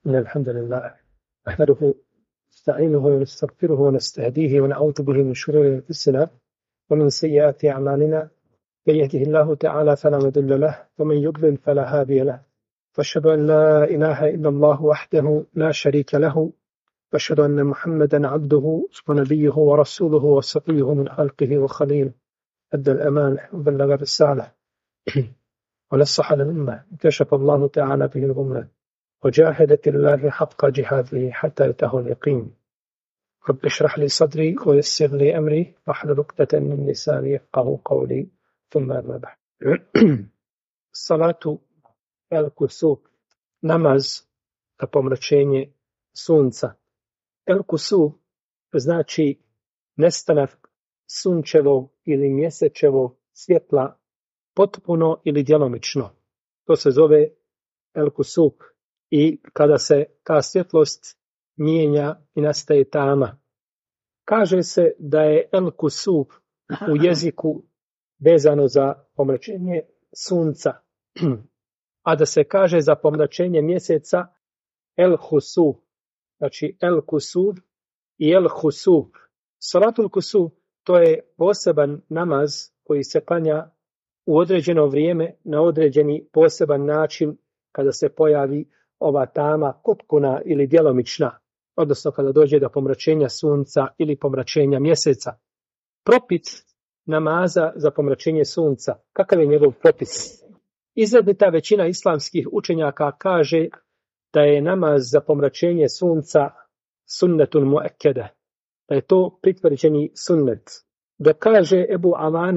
إن الحمد لله نحمده نستعينه ونستغفره ونستهديه ونعوذ به من شرور أنفسنا ومن سيئات أعمالنا. من يهده الله تعالى فلا مضل له ومن يضلل فلا هادي له. وأشهد أن لا إله إلا الله وحده لا شريك له وأشهد أن محمدا عبده ونبيه ورسوله وصفيه من خلقه وخليله. أدى الأمانة وبلغ الرسالة ونصح للأمة كشف الله تعالى به الغمة وجاهد في الله حق جهاده حتى أتاه اليقين. رب اشرح لي صدري ويسر لي أمري واحلل عقدة من لساني يفقهوا قولي ثم أما بعد. Salatu el kusuf, namaz za pomračenje sunca. El kusuf znači nestanak sunčevog ili mjesečevog svjetla potpuno ili djelomično. To se zove el kusuf. I kada se ta svjetlost mijenja i nastaje tama. Kaže se da je el kusuf u jeziku vezano za pomračenje sunca, a da se kaže za pomračenje mjeseca el husuf. Znači el kusuf i el husuf. Salatul kusuf to je poseban namaz koji se klanja u određeno vrijeme na određeni poseban način kada se pojavi ova tama potpuna ili djelomična, odnosno kada dođe do pomračenja sunca ili pomračenja mjeseca. Propis namaza za pomračenje sunca, kakav je njegov propis? Izrazita većina islamskih učenjaka kaže da je namaz za pomračenje sunca sunnetun muakkada, da je to pritvrđeni sunnet. Da kaže Ebu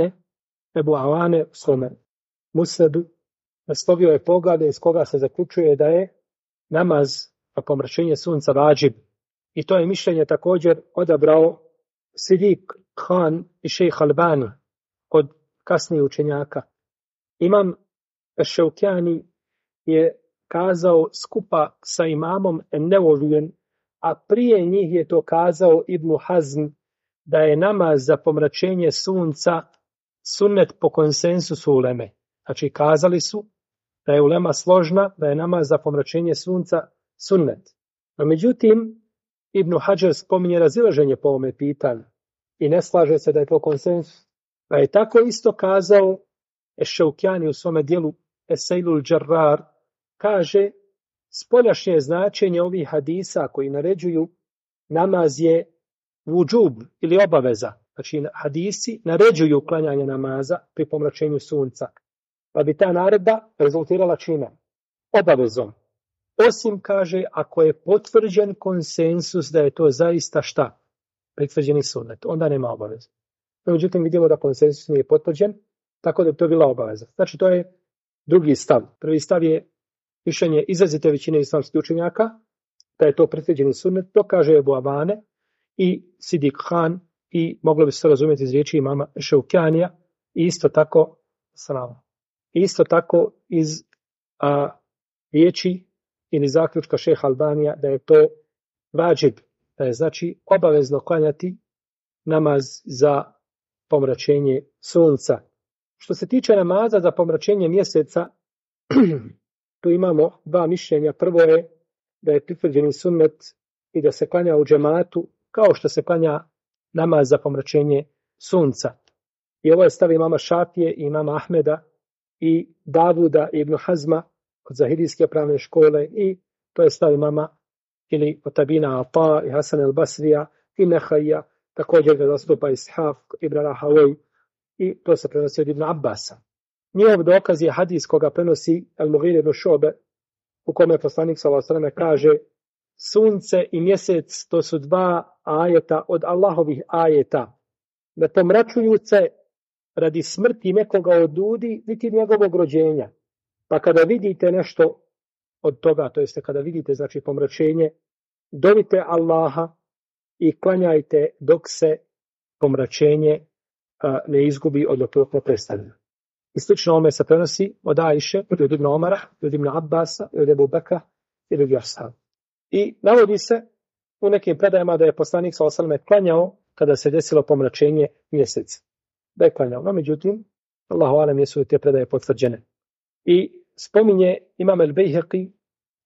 Avane u svome Musnedu, naslovio je poglavlje iz koga se zaključuje da je namaz za pomračenje sunca vađib. I to je mišljenje također odabrao Sidik Khan i Šejh Albani od kasnijih učenjaka. Imam Ševkjani je kazao skupa sa imamom Nevovijem, a prije njih je to kazao Ibn Hazm, da je namaz za pomračenje sunca sunnet po konsensusu uleme. Znači kazali su da je ulema složna, da je namaz za pomračenje sunca sunnet. No međutim, Ibn Hadžar spominje razilaženje po ovome pitanju i ne slaže se da je to konsensus. Pa je tako isto kazao Eššaukjani u svome dijelu Eseilul Džarrar, kaže spoljašnje značenje ovih hadisa koji naređuju namaz je vudžub ili obaveza. Znači hadisi naređuju klanjanje namaza pri pomračenju sunca. Pa bi ta naredba rezultirala čime? Obavezom. Osim, kaže, ako je potvrđen konsensus da je to zaista šta? Potvrđeni sunnet. Onda nema obaveze. No, međutim, vidimo da konsensus nije potvrđen, tako da bi to bila obaveza. Znači, to je drugi stav. Prvi stav je mišljenje izrazite većine islamskih učenjaka, da je to potvrđeni sunnet. To kaže Ebu Avane i Sidik Khan i moglo bi se razumjeti iz riječi imama Ševkjanija i isto tako iz riječi ili zaključka Šejha Albanija da je to vađib, da je znači obavezno klanjati namaz za pomračenje sunca. Što se tiče namaza za pomračenje mjeseca, tu imamo dva mišljenja. Prvo je da je potvrđeni sunnet i da se klanja u džematu kao što se klanja namaz za pomračenje sunca. I ovo je stav imama Šafije i imama Ahmeda i Davuda i Ibn Hazma od Zahidijske pravne škole i to je stav imama ili Otabina Ata i Hasan el-Basrija i Nehaija, također ga zastupa Ishaq ibn Rahavoj i to se prenosi od Ibn Abbasa. Njihov dokaz je hadis koga prenosi Al-Mughir ibn Šobe u kome poslanik s.a.v. kaže sunce i mjesec to su dva ajeta od Allahovih ajeta. Ne pomračuju se radi smrti nekoga od ljudi, niti njegovog rođenja. Pa kada vidite nešto od toga, to jeste kada vidite znači pomračenje, dovite Allaha i klanjajte dok se pomračenje ne izgubi, odnosno ne prestane. I slično ome se prenosi od Ajše, od Ibn Omara, od Ibn Abbasa, od Ebu Bekra i drugi ashab. I navodi se u nekim predajama da je poslanik s.a.v. klanjao kada se desilo pomračenje mjeseca. Da je klanjao. No, međutim, Allahu alem jesu te predaje potvrđene. I spominje Imam el-Bejheqi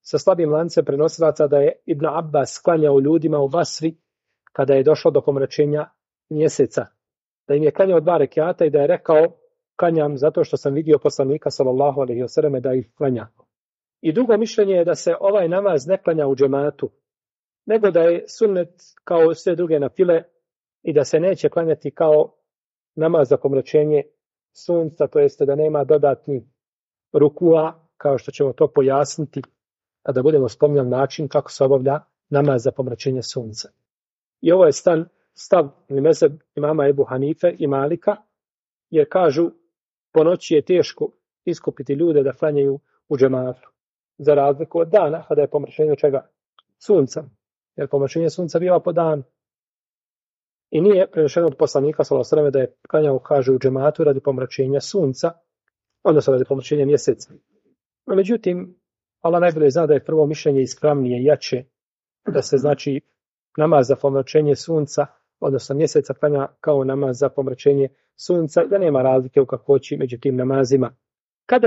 sa slabim lancem prenosilaca da je Ibn Abbas klanjao ljudima u Basri kada je došlo do pomračenja mjeseca. Da im je klanjao 2 rekjata i da je rekao klanjam zato što sam vidio poslanika sallallahu alejhi ve selleme da ih klanja. I drugo mišljenje je da se ovaj namaz ne klanja u džematu, nego da je sunnet kao sve druge nafile i da se neće klanjati kao namaz za pomračenje sunca, to jeste da nema dodatni rukua, kao što ćemo to pojasniti kada budemo spominjali način kako se obavlja namaz za pomračenje sunca. I ovo je stav ili mezheb imama Ebu Hanife i Malika, jer kažu po noći je teško iskupiti ljude da klanjaju u džematu, za razliku od dana kada je pomračenje čega? Sunca. Jer pomračenje sunca biva po danu. I nije prenešeno od poslanika sallallahu alejhi ve selleme da je klanjao, kaže, u džematu radi pomračenja sunca, odnosno radi pomračenja mjeseca. No, međutim, Allah najbolje zna da je prvo mišljenje ispravnije i jače, da se znači namaz za pomračenje sunca, odnosno mjeseca, klanja kao namaz za pomračenje sunca, da nema razlike u kakvoći među tim namazima. Kada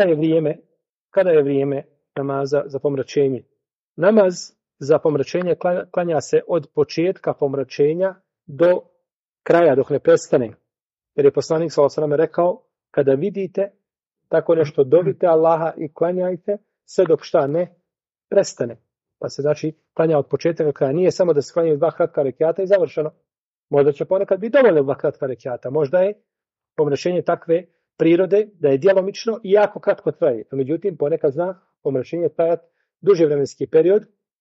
je vrijeme namaza za pomračenje? Namaz za pomračenje klanja se od početka pomračenja do kraja, dok ne prestane. Jer je poslanik sallallahu alejhi ve sellem rekao, kada vidite tako nešto, dovite Allaha i klanjajte sve dok šta ne prestane. Pa se znači klanja od početka do kraja. Nije samo da se klanjaju 2 kratka rekjata i završeno. Možda će ponekad biti dovoljno 2 kratka rekjata. Možda je pomračenje takve prirode da je djelomično i jako kratko traje. Međutim, ponekad zna pomračenje trajati duži vremenski period,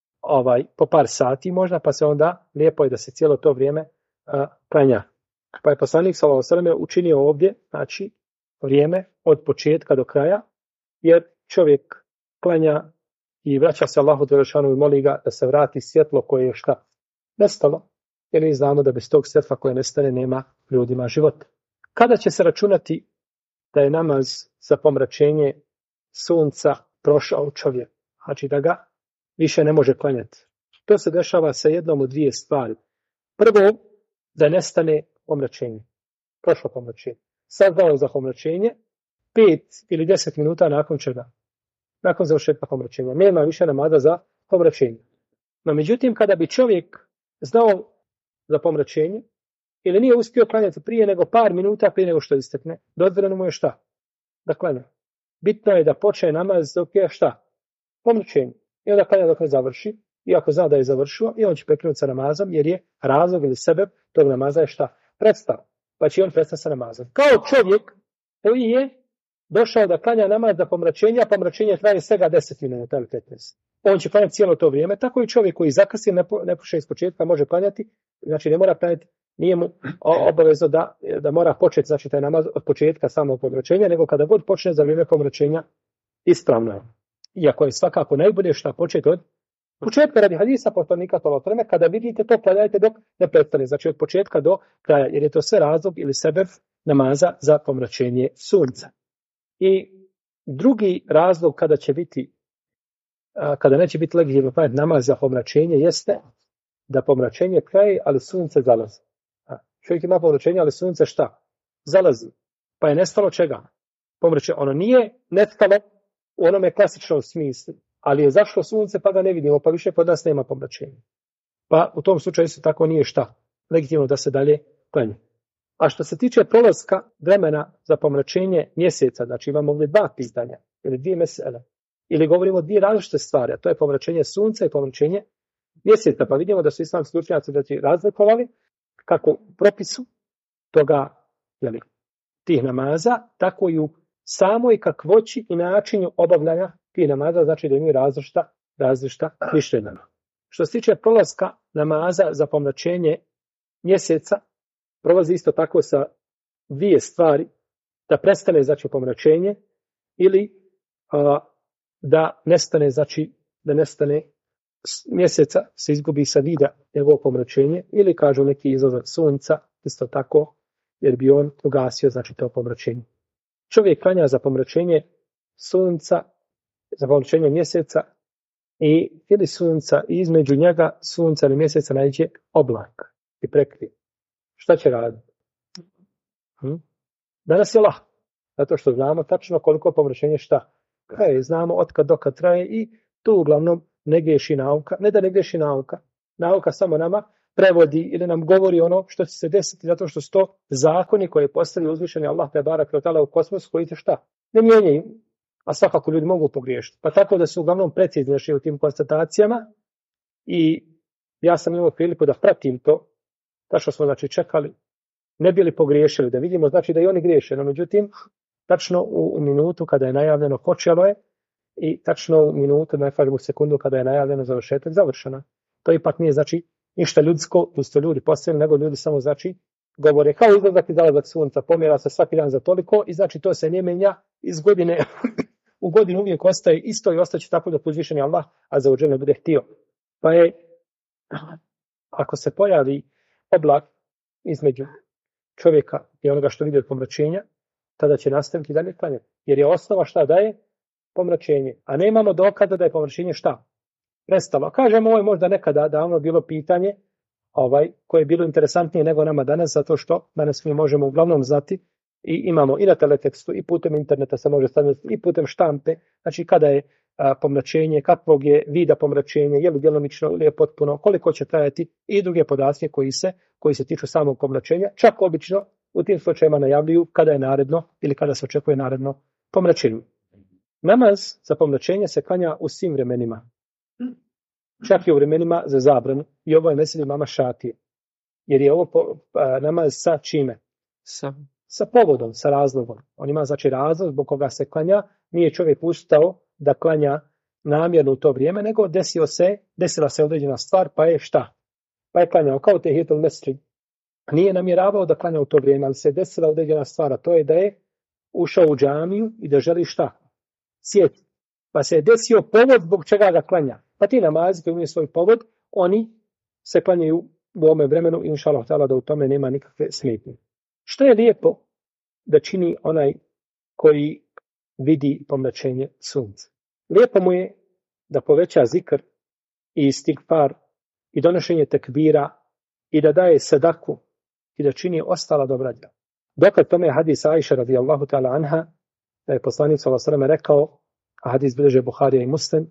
po par sati možda, pa se onda lijepo je da se cijelo to vrijeme klanja. Pa je poslanik sallallahu alejhi ve sellem učinio ovdje, znači, vrijeme od početka do kraja, jer čovjek klanja i vraća se Allahu dželešanu i moli ga da se vrati svjetlo koje je šta nestalo, jer mi znamo da bez tog svjetla koje nestane nema ljudima života. Kada će se računati da je namaz za pomračenje sunca prošao čovjek, znači da ga više ne može klanjati? To se dešava sa jednom od 2 stvari. Prvo, da nestane pomračenje, prošlo pomračenje. Saznao za pomračenje 5 ili 10 minuta nakon čega? Nakon završetka pomračenja. Nema više namaza za pomračenje. No, međutim, kada bi čovjek znao za pomračenje ili nije uspio klanjati prije nego par minuta prije nego što istekne, dozvoljeno mu je šta? Da klanja. Bitno je da počne namaz dok je šta? Pomračenje. I onda klanja dok ne završi. Iako zna da je završio, i on će prekinuti sa namazom, jer je razlog ili sebeb tog namaza je šta? Predstav. Pa će on prestati sa namazom. Kao čovjek koji je došao da klanja namaz za pomračenje, a pomračenje traje svega 10 minuta ili 15. On će klanjati cijelo to vrijeme. Tako i čovjek koji zakasni, ne puše iz početka, može klanjati, znači ne mora klanjati, nije mu obavezno da mora početi, znači taj namaz od početka samog pomračenja, nego kada god počne za vrijeme pomračenja, ispravno je. Iako je svakako najbolje šta početi od početka, radi hadisa poslanika sallallahu alejhi ve sellem, kada vidite to, klanjajte dok ne prestane, znači od početka do kraja, jer je to sve razlog ili sebeb namaza za pomračenje sunca. I drugi razlog kada neće biti legitimno klanjati namaz za pomračenje jeste da pomračenje traje, ali sunce zalazi. Čovjek ima pomračenje, ali sunce šta? Zalazi. Pa je nestalo čega? Pomračenje. Ono nije nestalo u onome klasičnom smislu, ali je zašlo sunce pa ga ne vidimo, pa više kod nas nema pomračenja. Pa u tom slučaju se tako nije šta? Legitimno da se dalje klanja. A što se tiče prolaska vremena za pomračenje mjeseca, znači imamo ovdje 2 pitanja, ili 2 mesele, ili govorimo o 2 različite stvari, a to je pomračenje sunca i pomračenje mjeseca. Pa vidimo da su islamski učenjaci razlikovali kako u propisu toga, tih namaza, tako i u samoj kakvoći i načinu obavljanja tih namaza, znači da imaju različita mišljenja. Što se tiče prolaska namaza za pomračenje mjeseca, prolazi isto tako sa 2 stvari, da prestane znači pomračenje ili da nestane mjeseca, se izgubi sa vida njegovo pomračenje, ili kažu neki izlazak sunca, isto tako, jer bi on ugasio znači to pomračenje. Čovjek klanja za pomračenje sunca, za pomračenje mjeseca ili sunca, i između njega sunca ili mjeseca naiđe oblak i prekrije. Šta će raditi? Danas je lahko, zato što znamo tačno koliko pomračenje šta traje, znamo od kad do kad traje i tu uglavnom ne griješi nauka, ne da ne griješi nauka. Nauka samo nama prevodi ili nam govori ono što će se desiti zato što su to zakoni koje je postavio uzvišeni Allah te barak ve taala u kosmosu koji se šta? Ne mijenjaju. A svakako ljudi mogu pogriješiti. Pa tako da su uglavnom precizni naši u tim konstatacijama i ja sam imao priliku da pratim to, ta što smo znači čekali, ne bili pogriješili, da vidimo znači da i oni griješe, no međutim, tačno u minutu kada je najavljeno počelo je i tačno u minutu, ne kažem u sekundu kada je najavljeno završetak, završena. To ipak nije znači ništa ljudsko, tu su ljudi postavili, nego ljudi samo znači govore kao izlazak i zalazak sunca, pomjera se svaki dan za toliko i znači to se ne menja iz godine u godinu uvijek ostaje isto i ostaće tako da uzvišeni Allah azza wa dželle bude htio. Pa je, ako se pojavi oblak između čovjeka i onoga što vidi od pomračenja, tada će nastaviti dalje klanjati. Jer je osnova šta daje? Pomračenje. A nemamo dokaza da je pomračenje šta? Prestalo. Kažemo, ovo je možda nekada davno bilo pitanje koje je bilo interesantnije nego nama danas, zato što danas mi možemo uglavnom znati i imamo i na teletekstu i putem interneta se može staviti i putem štampe, znači kada je pomračenje, kakvog je vida pomračenja, je li djelomično ili je potpuno, koliko će trajati i druge podatke koji se tiču samog pomračenja, čak obično u tim slučajima najavljuju kada je naredno ili kada se očekuje naredno pomračenje. Namaz za pomračenje se klanja u svim vremenima. Čak i u vremenima za zabranu i ovo je mesel imama Šafije. Jer je ovo namaz sa čime? Sa povodom, sa razlogom. On ima znači razlog zbog koga se klanja. Nije čovjek ustao da klanja namjerno u to vrijeme, nego desila se određena stvar, pa je šta? Pa je klanjao kao tehijetul mesdžid. Nije namjeravao da klanja u to vrijeme, ali se desila određena stvar, a to je da je ušao u džamiju i da želi šta? Sjeti. Pa se je desio povod zbog čega ga klanja. Pa ti namazi koji imaju svoj povod, oni se klanjaju u ovome vremenu i inša Allah da u tome nema nikakve smetnje. Što je lijepo da čini onaj koji vidi pomračenje sunca? Lijepo mu je da poveća zikr i istigfar i donošenje tekbira i da daje sadaku i da čini ostala dobra djela. Dokad tome je hadis Ajša radijallahu ta'ala anha, da je poslanik sallallahu alejhi ve sellem rekao, a hadis bilježe Buharija i Muslim,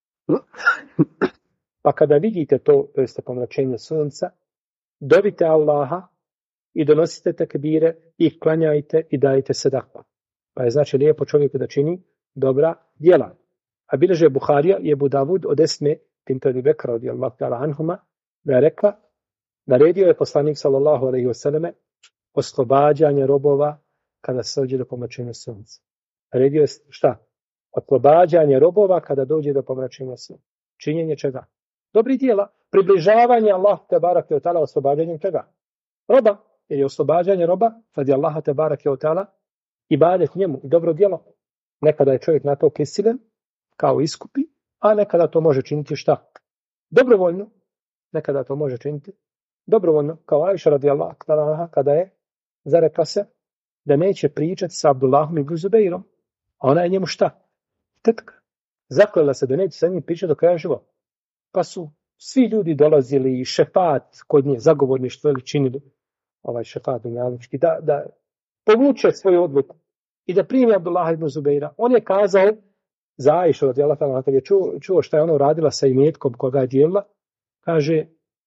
pa kada vidite to jeste pomračenje sunca, dovite Allaha i donosite tekbire i klanjajte i dajte sadaku. Pa je znači lijepo čovjeku da čini dobra djela. A bilježe Buharija i Ebu Davud od Esme bint Abi Bekra radijallahu ta'ala anhuma, da je rekla, naredio je poslanik sallallahu alejhi ve selleme oslobađanje robova kada se dođe do pomračenja sunca. Naredio je šta? Oslobađanje robova kada dođe do pomračenja sunca. Činjenje čega? Dobri djela. Približavanje Allah te barake o ta'ala oslobađanjem čega? Roba. Jer je oslobađanje roba radi Allaha te barake o ta'ala ibadet njemu i dobro djelo. Nekada je čovjek na to prisilen kao iskupi, a nekada to može činiti šta? Dobrovoljno. Nekada to može činiti dobrovoljno. Kao Ajša radi Allaha kada je zarekla se da neće pričati sa Abdullahom ibn Zubeirom. A ona je njemu šta? Tetka. Zaklela se da neće sa njim pričati do kraja života. Pa su svi ljudi dolazili i šefat kod nje, zagovorništvo ili činili šefat dunjalučki, da povuče svoju odluku i da primi Abdullah ibn Zubeira. On je kazao za Ajšu radijallahu ta'ala, kad je čuo šta je ona uradila sa imetkom koga je dijelila, kaže,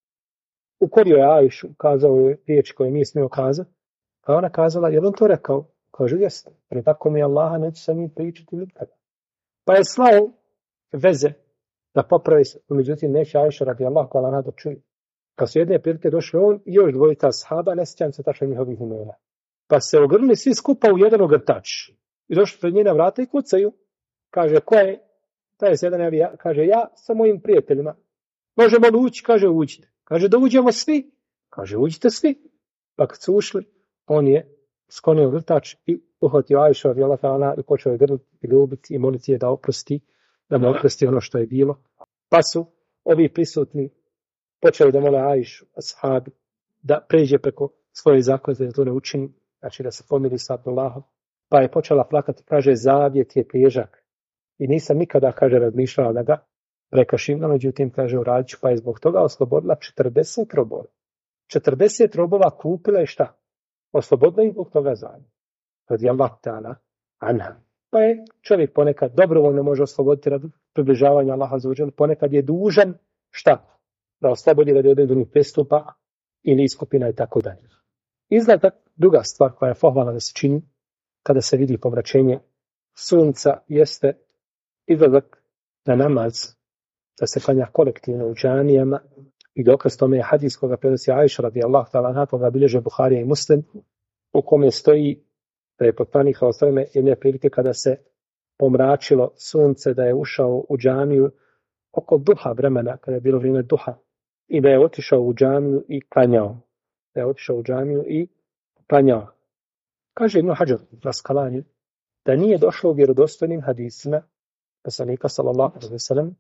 ukorio je Ajšu, kazao je riječi koje nije smio kazati, pa ona kazala, je li on to rekao? Kaže, jeste, pre tako mi Allaha neće sa njim pričati nikada. Pa je slao veze da popravi se, međutim neće Ajša radijallahu ta'ala da čuje. Kad su jedne prilike došli on i još dvojica sahaba, ne sjećam se tačno njihovih imena. Pa se ogrnuli svi skupa u jedan ogrtač. I došli pred njena vrata i kucaju. Kaže, ko je? Taj je jedan javi, kaže, ja sa mojim prijateljima. Možemo li ući? Kaže, uđite. Kaže, da uđemo svi? Kaže, uđite svi. Pa kad su ušli, on je sklonio ogrtač i uhvatio Ajšu radijallahu ta'ala i počeo je grliti i ljubiti i moliti je da oprosti, da mu oprosti ono što je bilo. Pa su ovi prisutni počeli da mole Ajšu, ashabi, da pređe preko svoje zakletve, da to ne učini, znači da se pomiri sa Abdullahom. Pa je počela plakati, kaže, zavjet je težak. I nisam nikada, kaže, razmišljala da ga prekršim, no međutim, kaže, uradit ću, pa je zbog toga oslobodila 40 robova. 40 robova kupila je šta? Oslobodila ih zbog toga zavjet. Radi Allah ta'ala anha. Pa je čovjek ponekad dobrovoljno može osloboditi radi približavanja Allaha azza wa dželle, ponekad je dužan šta? Da oslobodi radi određenih prestupa ili iskupina i tako dalje. Izgleda druga stvar koja je pohvalna da se čini kada se vidi pomračenje sunca jeste izlazak na namaz, da se klanja kolektivno u džamijama i dokaz tome je hadis koga prenosi Ajša radijallahu ta'ala anha, koga bilježe Buharija i Muslim, u kome stoji da je poslanik sallallahu alejhi ve sellem jedne prilike kada se pomračilo sunce, da je ušao u džamiju oko duha vremena, kada je bilo vrijeme duha, i da je otišao u džamiju i klanjao. Kaže Ibn Hadžar Askalani da nije došlo u vjerodostojnim hadisima poslanika sallallahu alejhi ve sellem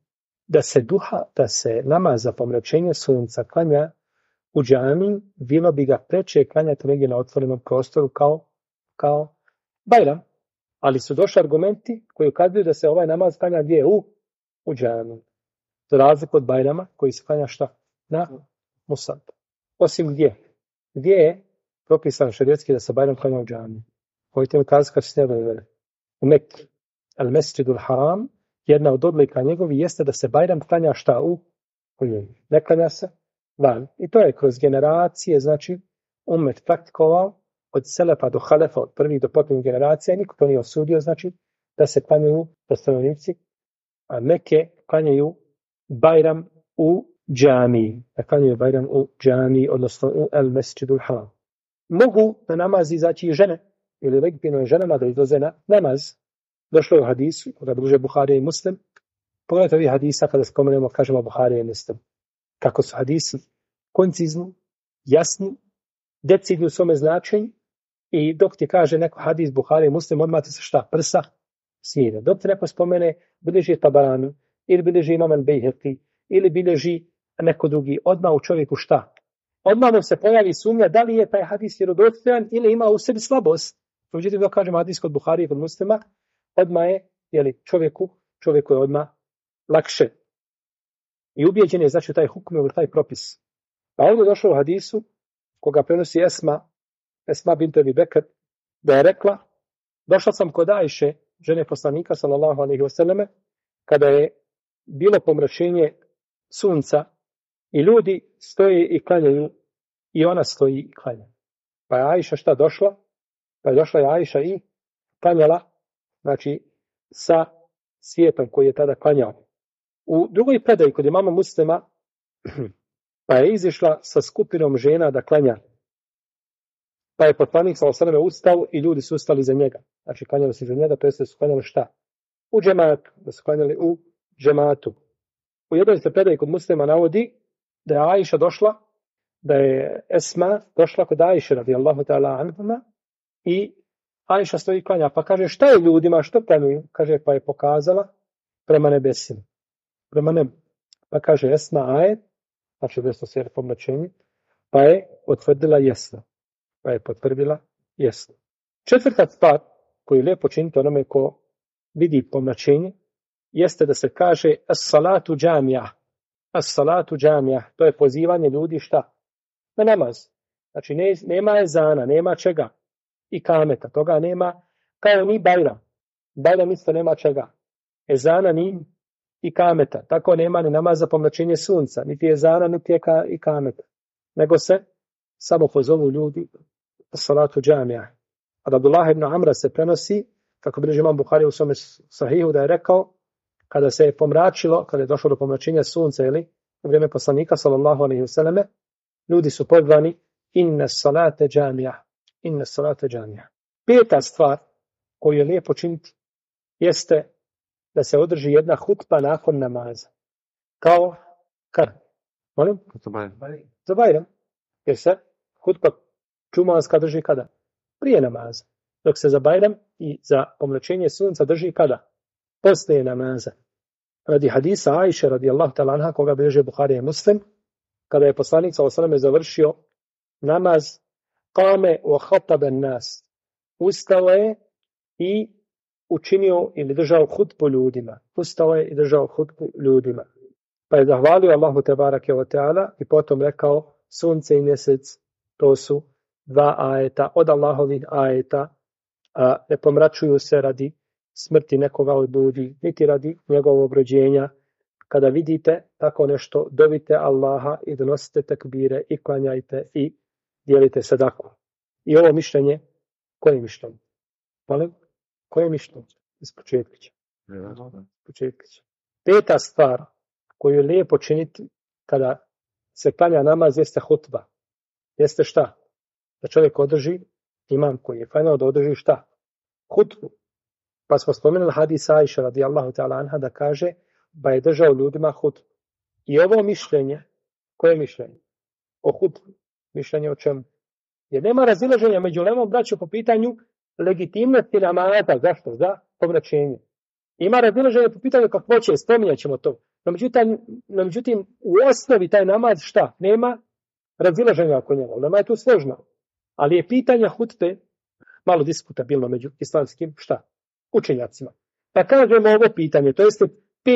da se namaz za pomračenje sunca klanja u džamiji, bilo bi ga preče klanjati negdje na otvorenom prostoru kao Bajram. Ali su došli argumenti koji ukazuju da se ovaj namaz klanja gdje? U džamiji. Za razliku od Bajrama koji se klanja šta? Na musab. Osim gdje je propisan šerijetski da se Bajram klanja u džamiji? Hojte mi kazati kad se ne u Mekki. Al-Mesjidul Haram, jedna od odlika njegovi jeste da se Bajram klanja šta? U njemu. Ne klanja se van. I to je kroz generacije, znači, umet praktikovao od selefa do halefa, od prvih do posljednjih generacija, niko to nije osudio, znači, da se klanjaju stanovnici, a Mekke klanjaju Bajram u džamiji. Da klanjaju Bajram u džamiji, odnosno u Al-Mesjidul Haram. Mogu na namaz izaći i žene, ili legitimno je ženama da izlaze na namaz. Došlo je u hadisu, kada bliže Buharija i Muslim. Pogledajte ovih hadisa kada spomenemo, kažemo Buharija i Muslim. Kako su hadisi koncizni, jasni, decidni u svome značenju, i dok ti kaže neko hadis Buharija i Muslim, odmah ti se šta? Prsa smire. Dok ti neko spomene bilježi Tabarani, ili bilježi Imam al-Bejheqi, ili bilježi neko drugi, odmah u čovjeku šta? Odmah mu se pojavi sumnja da li je taj hadis vjerodostojan ili ima u sebi slabost. Međutim, dok kažemo hadis kod Buharije i kod Muslima, odmah je čovjeku je odmah lakše. I ubijeđen je znači taj hukm ili taj propis. A ovdje došlo u hadisu koga prenosi Esma bint Abi Bekr, da je rekla: došla sam kod Ajše, žene poslanika sallallahu alejhi ve selleme, kada je bilo pomračenje sunca i ljudi stoje i klanjaju i ona stoji i klanja. Pa je Ajša šta došla? Pa je došla je Ajša i klanjala, znači sa svijetom koji je tada klanjao. U drugoj predaji kod imama Muslima pa je izišla sa skupinom žena da klanja. Pa je poslanik sallallahu alejhi ve sellem ustao i ljudi su ustali za njega. Znači klanjali su za njega, to jest da su klanjali šta? U džematu, da su klanjali u džematu. U jednoj se predaji kod Muslima navodi da je Ajša došla, da je Esma došla kod Ajše radijallahu ta'ala anha i Ajša stoji i klanja. Pa kaže: šta je ljudima, što klanjaju? Kaže: pa je pokazala prema nebesima. Prema nebu. Pa kaže Esma ajet, znači desno se pomračenje, pa je potvrdila jesno. Četvrta stvar koju lijepo činite onome ko vidi pomračenje jeste da se kaže as-salatu džamija. As-salatu džamija, to je pozivanje ljudi šta? Na namaz. Znači nema ezana, nema čega. I kameta, toga nema, kao ni Bajram. Bajram isto nema čega. Ezana ni i kameta. Tako nema ni namaz za pomračenje sunca, niti ezana, niti je i kameta. Nego se samo pozovu ljudi salatu džamija. Od Abdullah ibn Amra se prenosi, kako bilježi imam Buhari u svome sahihu, da je rekao, kada se je pomračilo, kada je došlo do pomračenja sunca, ili u vrijeme poslanika sallallahu alejhi ve selleme, ljudi su pozvani inna salate džamija. Inna salate džamija. Peta stvar koju je lijepo činiti jeste da se održi jedna hutba nakon namaza. Kao kad? Molim? Za Bajram. Jer se hutba džumanska drži kada? Prije namaza. Dok se za Bajram i za pomračenje sunca drži kada? Poslije namaza. Radi hadisa Ajše radijallahu ta'ala anha, koga bilježi Buharija i Muslim, kada je poslanik sallallahu alejhi ve sellem završio namaz, qame wa khataba an-nas. Ustao je i učinio ili držao hutbu ljudima. Pa je zahvalio Allahu tebareke ve taala i potom rekao: sunce i mjesec, to su dva ajeta od Allahovih ajeta, ne pomračuju se radi smrti nekoga od ljudi, niti radi njegovog rođenja. Kada vidite tako nešto, dovite Allaha i donosite tekbire i klanjajte i dijelite sadaku. I ovo mišljenje, koje mišljenje? Molim? Koje mišljenje? Iz početka će. Peta stvar koju je lijepo činiti kada se klanja namaz jeste hutba. Jeste šta? Da čovjek održi, imam koji je klanjao da održi šta? Hutbu. Pa smo spomenuli hadis Ajše radijallahu ta'ala anha da kaže ba je držao ljudima hutbu. I ovo mišljenje, koje mišljenje? O hutbu. Mišljenje o čemu? Jer nema razilaženja među ulemom, braćo, po pitanju legitimnosti namaza. Zašto? Za povraćenje. Ima razilaženje po pitanju kakvoće, spominjat ćemo to. No međutim, u osnovi taj namaz šta? Nema razilaženja oko njega. Ulema je tu složno. Ali je pitanje hutbe malo diskutabilno među islamskim šta? Učenjacima. Pa kažemo ovo pitanje, to jeste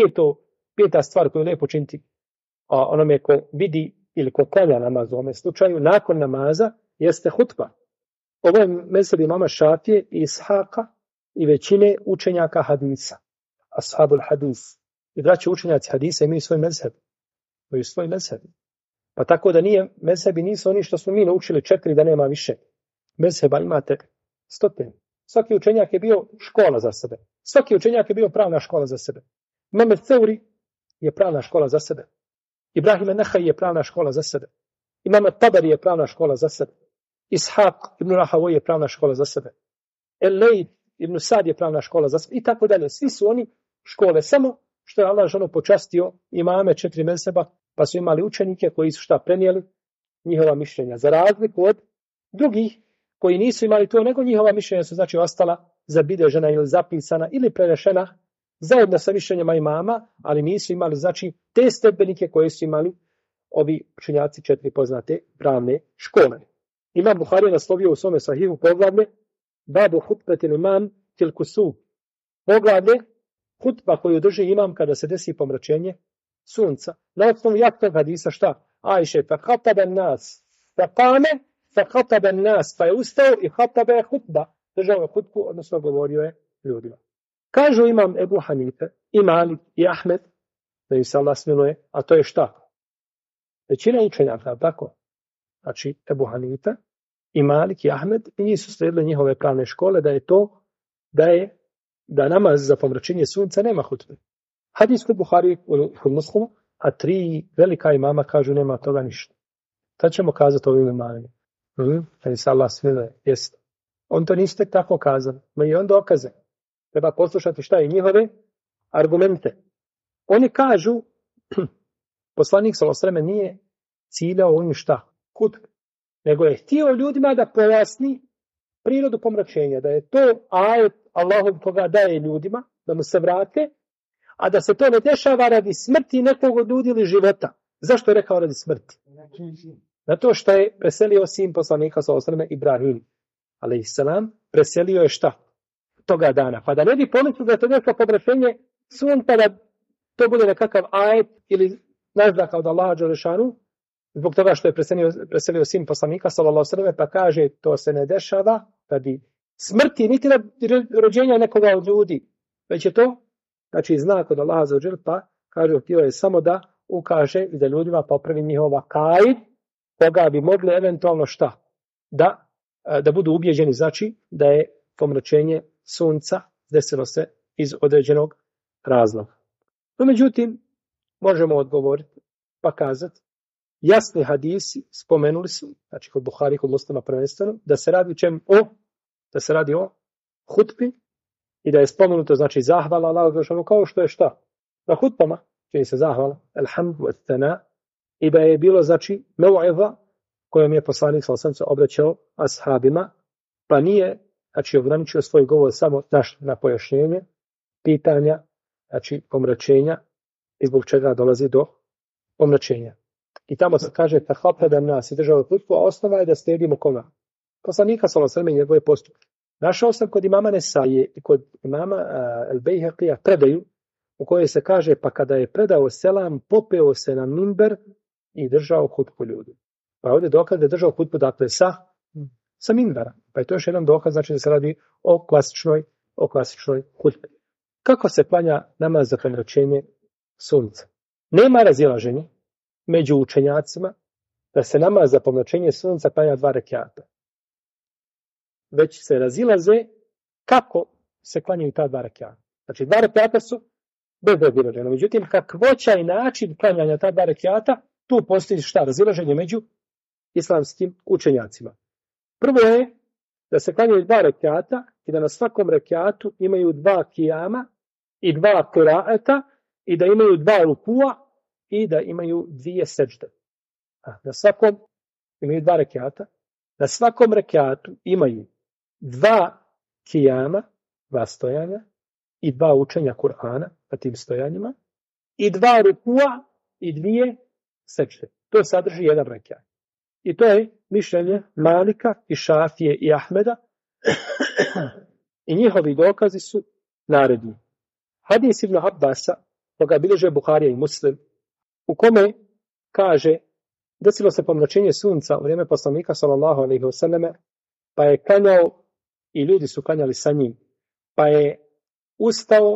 peta stvar koju je lijepo činiti onome ko vidi ili ko klanja namaz u ovome slučaju, nakon namaza jeste hutba. Ovo je mezheb imama Šafije i Ishaka i većine učenjaka hadisa. Ashabul hadis. I braći učenjaci hadisa imaju svoj mezheb. Imaju svoj mezheb. Pa tako da mezhebi nisu oni što smo mi naučili 4 da nema više. Mezheba imate 100. Svaki učenjak je bio škola za sebe. Svaki učenjak je bio pravna škola za sebe. Imam Theuri je pravna škola za sebe. Ibrahim an-Nahai je pravna škola za sebe. Imam Tabari je pravna škola za sebe. Ishaq ibn Rahawai je pravna škola za sebe. El-Lejd ibn Sad je pravna škola za sebe. I tako dalje. Svi su oni škole. Samo što je Allah ženo počastio imame 4 mezheba, pa su imali učenike koji su šta prenijeli njihova mišljenja. Za razliku od drugih koji nisu imali to, nego njihova mišljenja su znači ostala zabilježena ili zapisana ili prenešena zajedno sa mišljenjima imama, ali nisu imali znači te stepenike koje su imali ovi učenjaci 4 poznate pravne škole. Imam Buhari naslovio u svome sahihu poglavlje babu hutbetil imam til kusuf. Poglavlje hutba koju drži imam kada se desi pomračenje sunca. Na osnovu jasnog hadisa šta? Ajše, fa khataben nas, fa qame, fa khataben nas, pa je ustao i khatabe je hutba. Držao je hutbu, odnosno govorio je ljudima. Kažu imam Ebu Hanife, i Malik, i Ahmed, da im se Allah smiluje, a to je šta? Većina učenjaka, tako? Znači, Ebu Hanife, i Malik, i Ahmed, i nisu slijedili njihove pravne škole, da je to, da namaz za pomračenje sunca nema hutbe. Hadis kod Buhari u Muslimu, a 3 velika imama kažu nema toga ništa. Tad ćemo kazati ovim imamima. Da im se Allah smiluje, jest. On to nisu tek tako kazali, ma i on dokaze. Treba poslušati šta je njihove argumente. Oni kažu, poslanik sallallahu alejhi ve sellem nije ciljao ovim šta? Hutbe. Nego je htio ljudima da pojasni prirodu pomračenja, da je to ajet Allahov koga daje ljudima, da mu se vrate, a da se to ne dešava radi smrti nekog od ljudi ili života. Zašto je rekao radi smrti? Zato što je preselio sin poslanika sallallahu alejhi ve sellem Ibrahim alejhiselam, preselio je šta? Toga dana. Pa da ne bi pomislio da je to neko pomračenje sunca, da to bude nekakav ajet ili naznaka od Allaha dželešanu, zbog toga što je preselio sin poslanika sallallahu alejhi ve sellem, pa kaže to se ne dešava radi smrti niti rođenja nekoga od ljudi, već je to znači znak od Allaha za džel, pa kaže htio je samo da ukaže i da ljudima popravi njihova kaid, koga bi mogli eventualno šta? Da budu ubjeđeni, znači da je pomračenje sunca desilo se iz određenog razloga. No međutim, možemo odgovoriti pa kazati, jasni hadisi spomenuli su, znači kod Buhari, kod Muslima prvenstveno, da se radi da se radi o hutbi i da je spomenuto, znači zahvala Allahu kao što je šta? Na hutbama čini se zahvala, alhamdu et tana, i da je bilo, znači, mev'iza kojom je poslanik sallallahu alejhi ve sellem obraćao ashabima, pa nije, znači, ograničio svoj govor samo na pojašnjenje pitanja, znači, pomračenja i zbog čega dolazi do pomračenja. I tamo se kaže tahapeda nas i država hutbu, a osnova je da slijedimo koga? Poslanika sallallahu alejhi ve sellem i njegove postupke. Našao sam kod imama Nesaije i kod imama El-Bejhaqija predaju u kojoj se kaže pa kada je predao selam, popeo se na minber i držao hutbu ljudi. Pa ovdje dokaz da je držao hutbu, dakle, sa minbera. Pa je to još jedan dokaz, znači da se radi o klasičnoj o klasičnoj hutbi. Kako se klanja namaz za pomračenje sunca? Nema razilaženja među učenjacima da se namaz za pomračenje sunca klanja 2 rekjata. Već se razilaze kako se klanjaju ta 2 rekjata. Znači 2 rekjata su bez razilaženja. Međutim, kakvoća i način klanjanja ta 2 rekjata, tu postoji razilaženje među islamskim učenjacima. Prvo je da se klanjaju 2 rekjata i da na svakom rekjatu imaju 2 kijama i 2 kiraeta i da imaju 2 rukua i da imaju 2 seđde. Na svakom imaju 2 rekjata. Na svakom rekjatu imaju 2 kijama, 2 stojanja i 2 učenja Kur'ana na tim stojanjima i 2 rukua i 2 seđde. To sadrži jedan rekjat. I to je mišljenje Malika i Šafije i Ahmeda i njihovi dokazi su naredni. Hadis ibn Abbasa, koga bilježe Buharija i Muslim, u kome kaže desilo se pomračenje sunca u vrijeme poslanika sallallahu alejhi ve selleme, pa je klanjao i ljudi su klanjali sa njim, pa je ustao,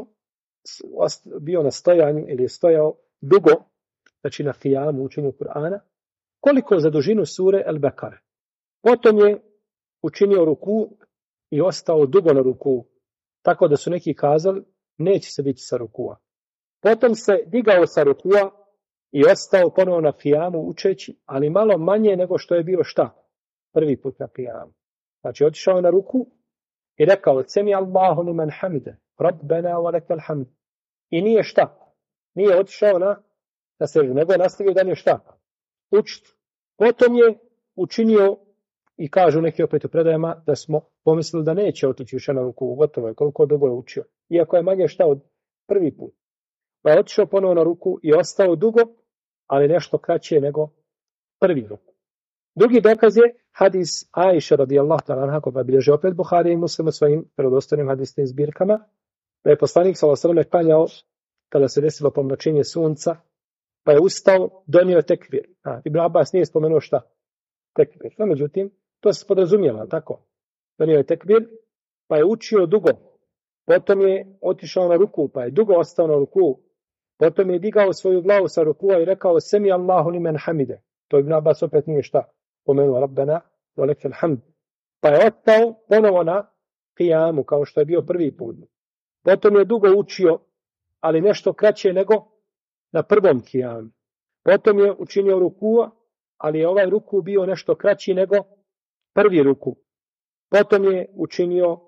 bio na stojanju ili je stojao dugo, znači na kijamu učenju Kur'ana, koliko za dužinu sure El-Bekare. Potom je učinio ruku i ostao dugo na ruku, tako da su neki kazali neće se dići sa rukua. Potom se digao sa rukua i ostao ponovo na kijamu učeći, ali malo manje nego što je bilo šta? Prvi put na kijamu. Znači otišao na ruku i rekao Semi Allahu limen hamide, Rabbena wa lakal hamd. I nije šta? Nije otišao na seždu, nego je nastavio dalje šta? Učiti. Potom je učinio i kažu neki opet u predajama da smo pomislili da neće otići više na ruku, gotovo je koliko dugo je učio. Iako je manje šta od prvi put. Pa je otišao ponovo na ruku i ostao dugo, ali nešto kraće nego prvi ruku. Drugi dokaz je hadis Ajše radijallahu ta'ala anha, koga bilježi opet Buharija i Muslim u svojim vjerodostojnim hadisnim zbirkama, da je poslanik sallallahu alejhi ve sellem klanjao kada se desilo pomračenje sunca, pa je ustao, donio tekbir. Ibn Abbas nije spomenuo šta? Tekbir. No, međutim, to se podrazumijeva, tako? Donio je tekbir, pa je učio dugo. Potom je otišao na ruku, pa je dugo ostao na ruku. Potom je digao svoju glavu sa rukua i rekao Semi Allahu limen hamide. To Ibn Abbas opet nije šta? Pomenuo Rabbena wa lakal hamd. Pa je ostao ponovo na kijamu, kao što je bio prvi put. Potom je dugo učio, ali nešto kraće nego na prvom kijamu. Potom je učinio rukua, ali je ovaj ruku bio nešto kraći nego prvi ruku. Potom je učinio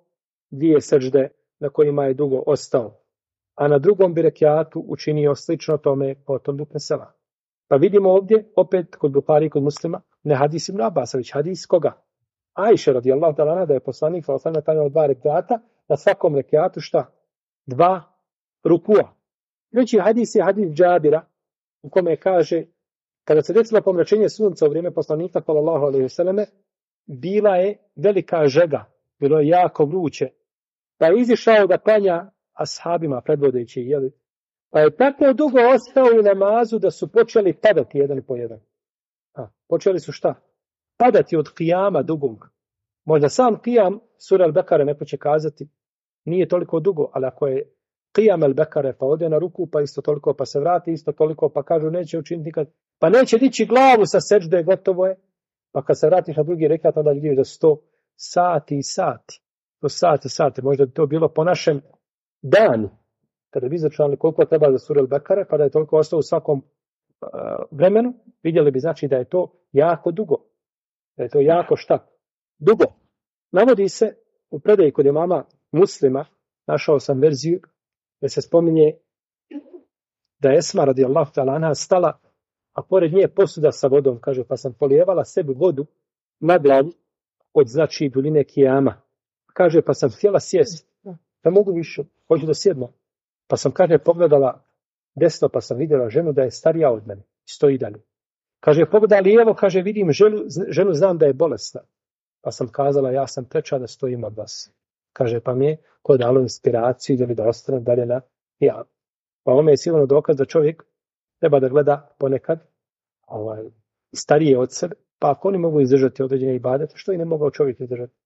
2 sežde na kojima je dugo ostao. A na drugom bi rekjatu učinio slično tome potom dupne sela. Pa vidimo ovdje, opet kod Buhari i kod Muslima, ne hadis ibn Abbas, već hadis koga? Ajše radijallahu ta'ala anha, da je poslanik sallallahu alejhi ve sellem klanjao 2 rekjata, na svakom rekjatu šta? 2 rukua. Treći hadis je hadis Džabira, u kome kaže, kada se desilo pomračenje sunca u vrijeme poslanika sallallahu alejhi ve selleme, bila je velika žega, bilo je jako vruće, pa je izišao da klanja ashabima predvodeći, jeli? Pa je tako dugo ostao u namazu da su počeli padati jedan po jedan. Počeli su šta? Padati od kijama dugog. Možda sam kijam sura Al-Bekare neko će kazati nije toliko dugo, ali ako je kijam Al-Bekare pa ode na ruku pa isto toliko pa se vrati isto toliko pa kažu neće učiniti nikad, pa neće dići glavu sa seđde, gotovo je. Pa kad se vratiš na drugi rekat onda vidiš da su to sati i sati. To sati. Možda bi to bilo po našem danu. Kada bi izračunali koliko treba za sura Al-Bekare, pa da je toliko ostalo u svakom vremenu, vidjeli bi znači da je to jako dugo. Da je to jako šta? Dugo. Navodi se u predaji kod imama Muslima, našao sam verziju, da se spominje da je Esma radijallahu ta'ala anha stala, a pored nje posuda sa vodom, kaže, pa sam polijevala sebi vodu na glavu od znači duline kijama. Kaže, pa sam htjela sjesti. Ne mogu više, hoću da sjedno. Pa sam, kaže, pogledala desno, pa sam vidjela ženu da je starija od mene. Stoji dalje. Kaže, pogleda lijevo, kaže, vidim ženu, znam da je bolesna. Pa sam kazala, ja sam preča da stojim od vas. Kaže, pa mi je ko dalo inspiraciju da ostane dalje na ja. Pa ovo je sigurno dokaz da čovjek treba da gleda ponekad starije od sebe, pa ako oni mogu izdržati određene ibadete, što i ne mogao čovjek izdržati.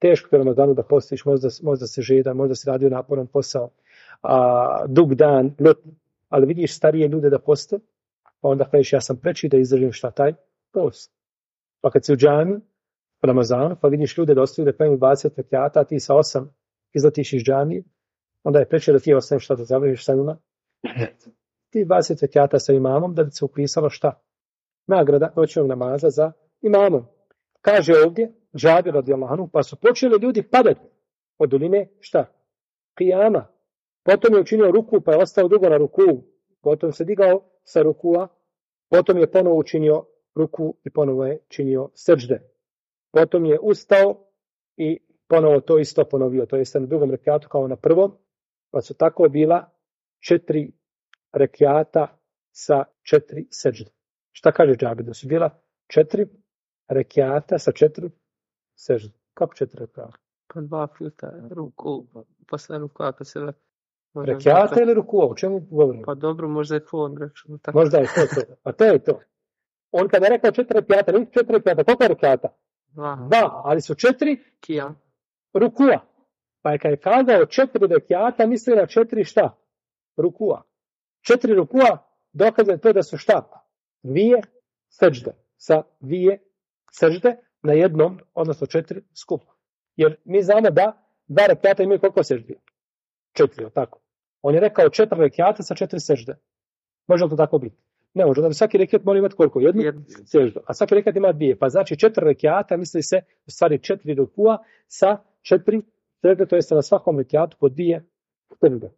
teško je Ramazanu da postiš, možda se žeda, možda se radio naporan posao, dug dan, ali vidiš starije ljude da poste, pa onda kažeš ja sam preči da izdržim šta taj post. Pa kad si u džami, u Ramazanu, pa vidiš ljude da ostaju da klanjaju 20 rekjata, a ti sa 8 izletiš iz džamije, onda je preče da ti ostaneš šta da završiš sa njima. Ti 20 rekjata sa imamom da bi se upisalo šta? Nagrada noćnog namaza za imamom. Kaže ovdje, Džabir radijallahu anhu, pa su počeli ljudi padati od duline, šta? Qiyama. Potom je učinio ruku, pa je ostao dugo na ruku. Potom se digao sa rukua, potom je ponovo učinio ruku i ponovo je činio seđde. Potom je ustao i ponovo to isto ponovio. To jest na drugom rekatu kao na prvom, pa su tako bila 4 rekata sa 4 seđde. Šta kaže Džabir? Da su bila 4 rekiata sa 4 sežde. Kako 4 rekiata? Pa 2 puta ruku, posle ruku, ako se rekiata ili ruku? O čemu govorimo? Pa dobro, možda je to on rečeno. Možda je to. A to je to. On kada je rekao 4 rekiata, nisu 4 rekiata, koliko je rekiata? 2, ali su 4 Kijam. Rukua. Pa je kada je kazao 4 rekiata, misli na 4 šta? Rukua. 4 rukua dokazuje to da su šta? 2 sežde. Sa 2 sežde na jednom, odnosno 4 skupa. Jer mi znamo da 2 rekiata imaju koliko seždi? 4, tako. On je rekao 4 rekiata sa 4 sežde. Može li to tako biti? Ne može, da svaki rekiat mora imati koliko? Jednu seždu. A svaki rekiat ima 2. Pa znači 4 rekiata, misli se u stvari 4 rukua sa 4 sežde, to jest na svakom rekiatu po 2 sežde.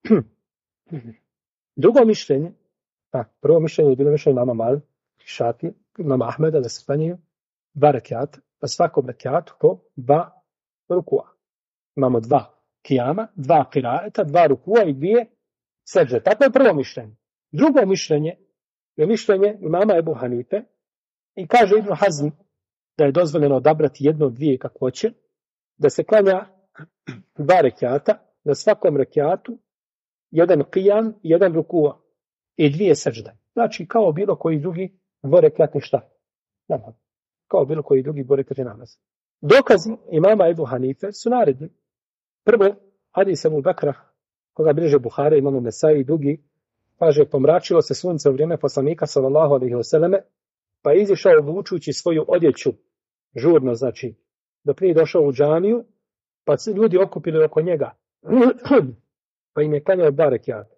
Drugo mišljenje, prvo mišljenje je bilo mišljenje mama Malik, Šafi, mama Ahmeda, da se klanjaju 2 rekiata, pa svakom rekiatu po 2 rukua. Imamo 2 kijama, 2 qiraeta, 2 rukua i 2 sežde. Tako je prvo mišljenje. Drugo mišljenje je mišljenje imama Ebu Hanife i kaže Ibn Hazm da je dozvoljeno odabrati jedno od 2 kako hoće, da se klanja 2 rekiata, na svakom rekiatu 1 qiyam, 1 rukua i 2 sežde. Znači kao bilo koji drugi dvorekatni šta? Namaz. Kao bilo koji drugi dvorekatni namaz. Dokazi imama Ebu Hanife su naredni. Prvo, hadis Ebu Bekra, koga bliže Buhari, imamo Nesai i drugi, kaže, pomračilo se sunce u vrijeme poslanika sallallahu alejhi ve selleme, pa je izišao vučući svoju odjeću, žurno znači, dok nije došao u džamiju, pa se ljudi okupili oko njega, pa im je klanjao 2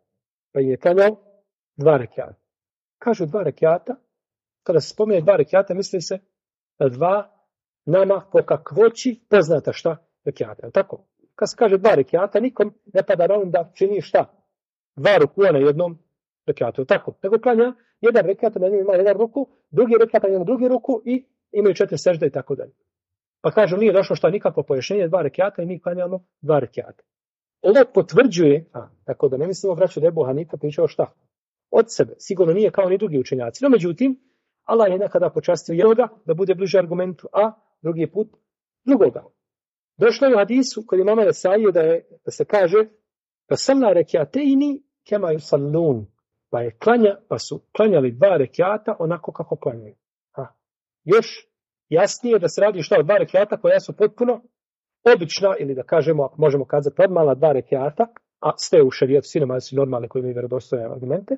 rekiata. Kažu 2 rekiata, kada se spomene 2 rekiata, misli se na 2 nama po kakvoći poznata šta rekiata. Tako? Kad se kaže 2 rekiata, nikom ne pada na um da čini šta? 2 rukua na jednom rekiatu. Tako? Nego klanja 1 rekiata, na njemu ima 1 ruku, drugi rekiata na njemu drugi ruku i imaju 4 sežde i tako dalje. Pa kažu, nije došlo šta nikakvo pojašnjenje 2 rekiata i mi klanjamo 2 rekiata. Ovo potvrđuje, tako da ne mislimo braću da Ebu Hanife pričao šta? Od sebe. Sigurno nije kao ni drugi učenjaci. No, međutim, Allah je nekada počastio jednoga da bude bliže argumentu, a drugi put drugoga. Došlo je u hadisu kod imama Nesai da se kaže da salla rekiateini kema yusallun, pa su klanjali 2 rekiata onako kako klanjaju. Još jasnije da se radi šta od 2 rekiata koja su potpuno obična, ili da kažemo, ako možemo kazati normalna 2 rekiata, a sve u šerijatu, svi namazi normalne koji imaju vjerodostojne argumente,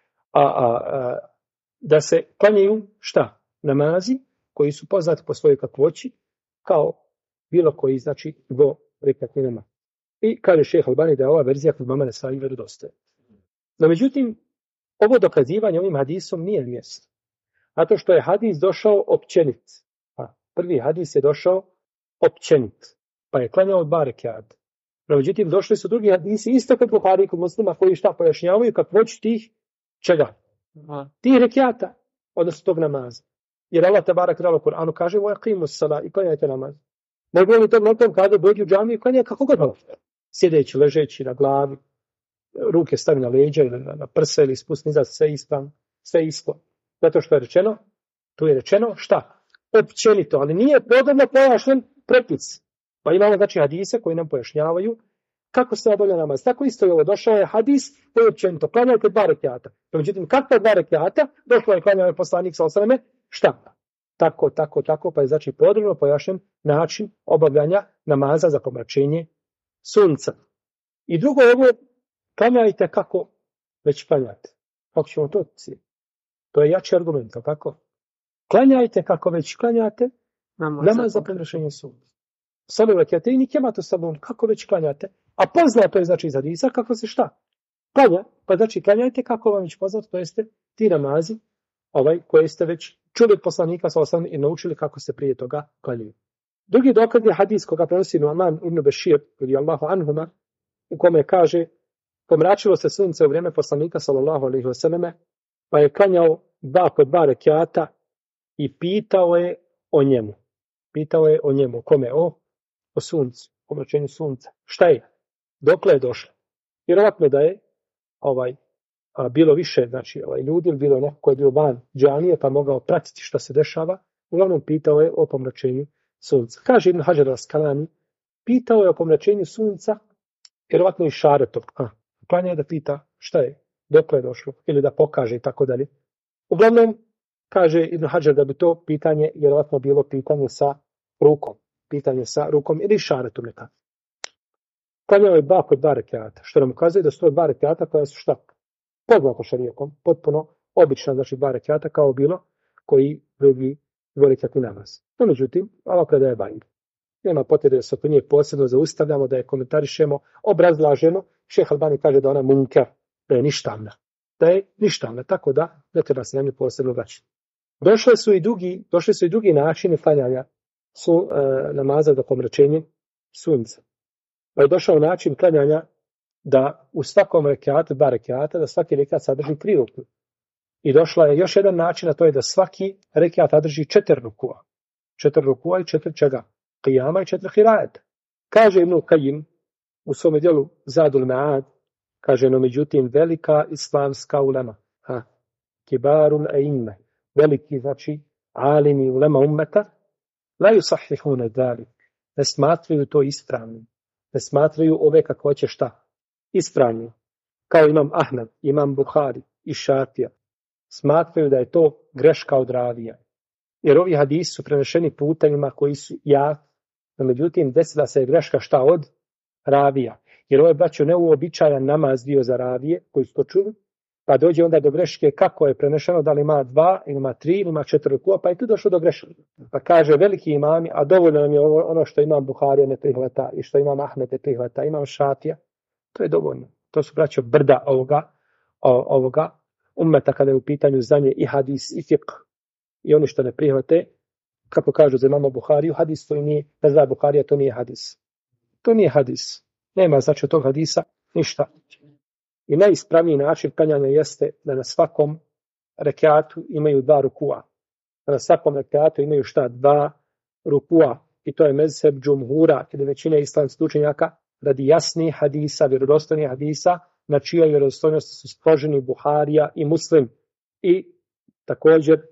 da se klanjaju šta? Namazi koji su poznati po svojoj kakvoći, kao bilo koji, znači, dvorekatni namaz. I kaže šejh Albani da je ova verzija kod imama Nesai vjerodostojna. No, međutim, ovo dokazivanje ovim hadisom nije mjesto. Zato što je hadis došao općenit. Prvi hadis je došao općenit, pa je klanjao 2 rekiata. No, međutim, došli su drugi hadisi, isto kod Buhari i kod Muslima, koji šta pojašnjavaju kakvoći tih čega? Tih rekiata, odnosno tog namaza. Jer Allah tebarek ve teala u Kur'anu kaže: "Wa aqimus sala", i klanjajte namaz. Mogu li to mnogom kada dođu u džamiju i klanjaju kako god hoće? Sjedeći, ležeći na glavi, ruke stavi na leđa ili na prse ili spusti nizad, sve isto. Zato što je rečeno, tu je rečeno šta? Općenito, ali nije podrobno pojašnjen propis. Pa imamo znači hadise koji nam pojašnjavaju kako se obavlja namaz. Tako isto je ovo, došao je hadis koji je općenito, klanjajte 2 rekiata. Međutim, kakva 2 rekiata? Došlo je klanjao poslanik sallallahu alejhi ve selleme, šta? tako, pa je znači podrobno pojašnjen način obavljanja namaza za pomračenje sunca. I drugo je ovo, klanjajte kako već klanjate. Kako ćemo to cijeti? To je jači argument, tako? Klanjajte kako već klanjate namaz za pomračenje sunca. Salu rekete i nikematu salun, kako već klanjate. A poznato je znači iz hadisa kako se šta? Klanja, pa znači klanjajte kako vam već poznato, to jeste ti namazi koje ste već čuli od poslanika sallallahu i naučili kako se prije toga klanjaju. Drugi dokaz je hadis koga prenosi Nu'man ibn Bešir, radijallahu anhuma, u kome kaže, pomračilo se sunce u vrijeme poslanika sallallahu alejhi ve selleme, pa je klanjao 2 rekjata i pitao je o njemu. Kome? O suncu, pomračenju sunca. Šta je? Dokle je došlo? Vjerovatno da je bilo više, znači ljudi, ili bilo neko koji je bio van džamije, pa mogao pratiti što se dešava. Uglavnom pitao je o pomračenju sunca. Kaže Ibn Hajar al-Asqalani, pitao je o pomračenju sunca, vjerovatno i šaretom. Klanja je da pita šta je, dokle je došlo, ili da pokaže i tako dalje. Uglavnom, kaže Ibn Hajar da bi to pitanje vjerovatno bilo pitanje sa rukom ili šaretom nekako. Klanjao je 2 rekjata, što nam ukazuje da su to 2 rekjata koja su šta? Poznato šarijetom, potpuno obična, znači 2 rekjata kao bilo koji drugi dvorekjatni namaz. No, međutim, ova predaja je bajna. Nema potrebe da se oko nje posebno zaustavljamo, da je komentarišemo, obrazlažemo. Šejh Albani kaže da ona munker, da je ništavna, tako da ne treba se na nju posebno vraćati. Došli su i drugi načini klanjanja namaza za pomračenje sunca. Pa je došao način klanjanja da u svakom rekjatu, 2 rekjata, da svaki rekjat sadrži 3 ruku. I došla je još jedan način, a to je da svaki rekjat sadrži 4 rukua. 4 rukua i 4 čega? Qiyama i 4 hirajeta. Kaže Ibn Qayyim u svome djelu Zadul Ma'ad, kaže, no međutim velika islamska ulema, kibarun a'imme, veliki, znači alimi ulema ummeta, la yusahihuna dhalik, ne smatraju to ispravnim, ne smatraju ove kakvoće šta? Ispravnim. Kao imam Ahmed, imam Buhari i Šafija, smatraju da je to greška od ravija. Jer ovi hadisi su prenešeni putanjima koji su no međutim desila se greška šta od ravija. Jer ovo je, braćo, neuobičajan namaz bio za ravije koji su to čuli, pa dođe onda do greške kako je prenešeno, da li ima 2, ili ima 3, ili ima 4 rukua, pa je tu došlo do greške. Pa kaže veliki imami, a dovoljno nam je ono što imam Buharija ne prihvata i što imam Ahmed ne prihvata, imam Šafija, to je dovoljno. To su, braćo, brda ovoga ummeta kada je u pitanju znanje i hadis i fiqh. I oni što ne prihvate, kako kažu za imamo Buhariju, hadis to nije, ne zna Buharija, to nije hadis. To nije hadis. Nema znači od tog hadisa ništa. I najispravniji način klanjanja jeste da na svakom rekatu imaju 2 rukua. Da na svakom rekatu imaju šta? 2 rukua. I to je mezheb džumhura, kada većine islamskih učenjaka radi jasnih hadisa, vjerodostojnih hadisa, na čijoj vjerodostojnosti su složeni Buharija i Muslim. I također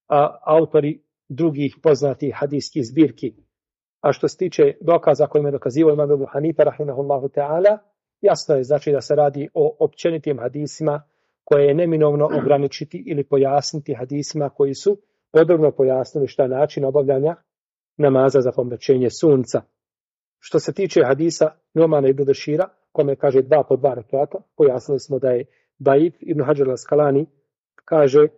autori drugih poznatih hadijskih zbirki. A što se tiče dokaza kojima je dokazivao imam Ebu Hanife, rahimahullahu ta'ala, jasno je znači da se radi o općenitim hadisima koje je neminovno ograničiti ili pojasniti hadisima koji su podrobno pojasnili šta je način obavljanja namaza za pomračenje sunca. Što se tiče hadisa Nu'mana ibn Bešira, kome kaže 2 po 2 rekata, pojasnili smo da je daif. Ibn Hajar al-Asqalani kaže,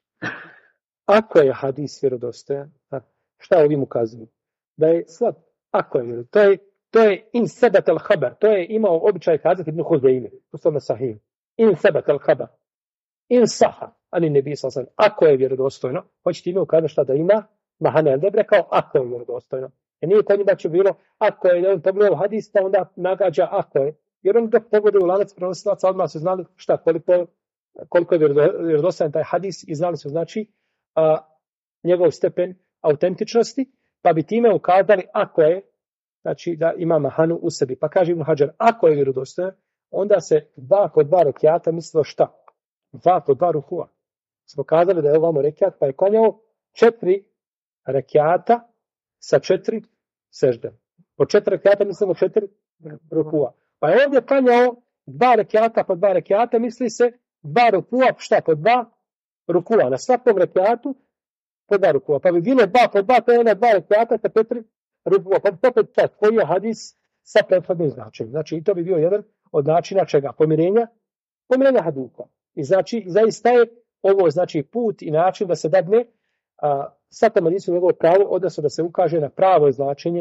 ako je hadis vjerodostojan, šta ovim ukazuju? Da je slab. Ako je vjerodostojan, to je in sebat al-khabar, to je imao običaj kazati Ibn Huzeyme, u svome sahih. In sebat al-khabar, in saha, ali ne bi sasvim. Ako je vjerodostojno, hoćete ime ukazati šta da ima, Mahane al-Debre kao ako je vjerodostojno. Jer nije kod njima će bilo, ako je, on pogledao hadis, pa onda nagađa ako je. Jer on dok pogledaju u lanac prenosilaca, odmah su znali šta, koliko je vjerodostojan taj hadis i znali su znači njegov stepen autentičnosti, pa bi time ukazali ako je, znači da ima mahanu u sebi. Pa kaže Ibn Hajar, ako je vjerodostojan, onda se 2 po 2 rekjata mislilo šta? 2 po 2 rukua. Smo kazali da je ovamo rekjat, pa je klanjao 4 rekjata sa 4 sežde. Po 4 rekjata mislimo 4 rukua. Pa je ovdje klanjao 2 rekjata po 2 rekjata, misli se 2 rukua, šta po 2 rukua. Na svakom rekjatu po 2 rukua. Pa bi bile 2 po 2, to je 2 rekiata sa 4 rukua. Pa bi opet čas, koji je hadis sa prethodnim značenjem. Znači, i to bi bio jedan od načina čega? Pomirenja hadisa. I znači, zaista je ovo znači put i način da se dadne satama nisu njegovo pravo, odnosno da se ukaže na pravo značenje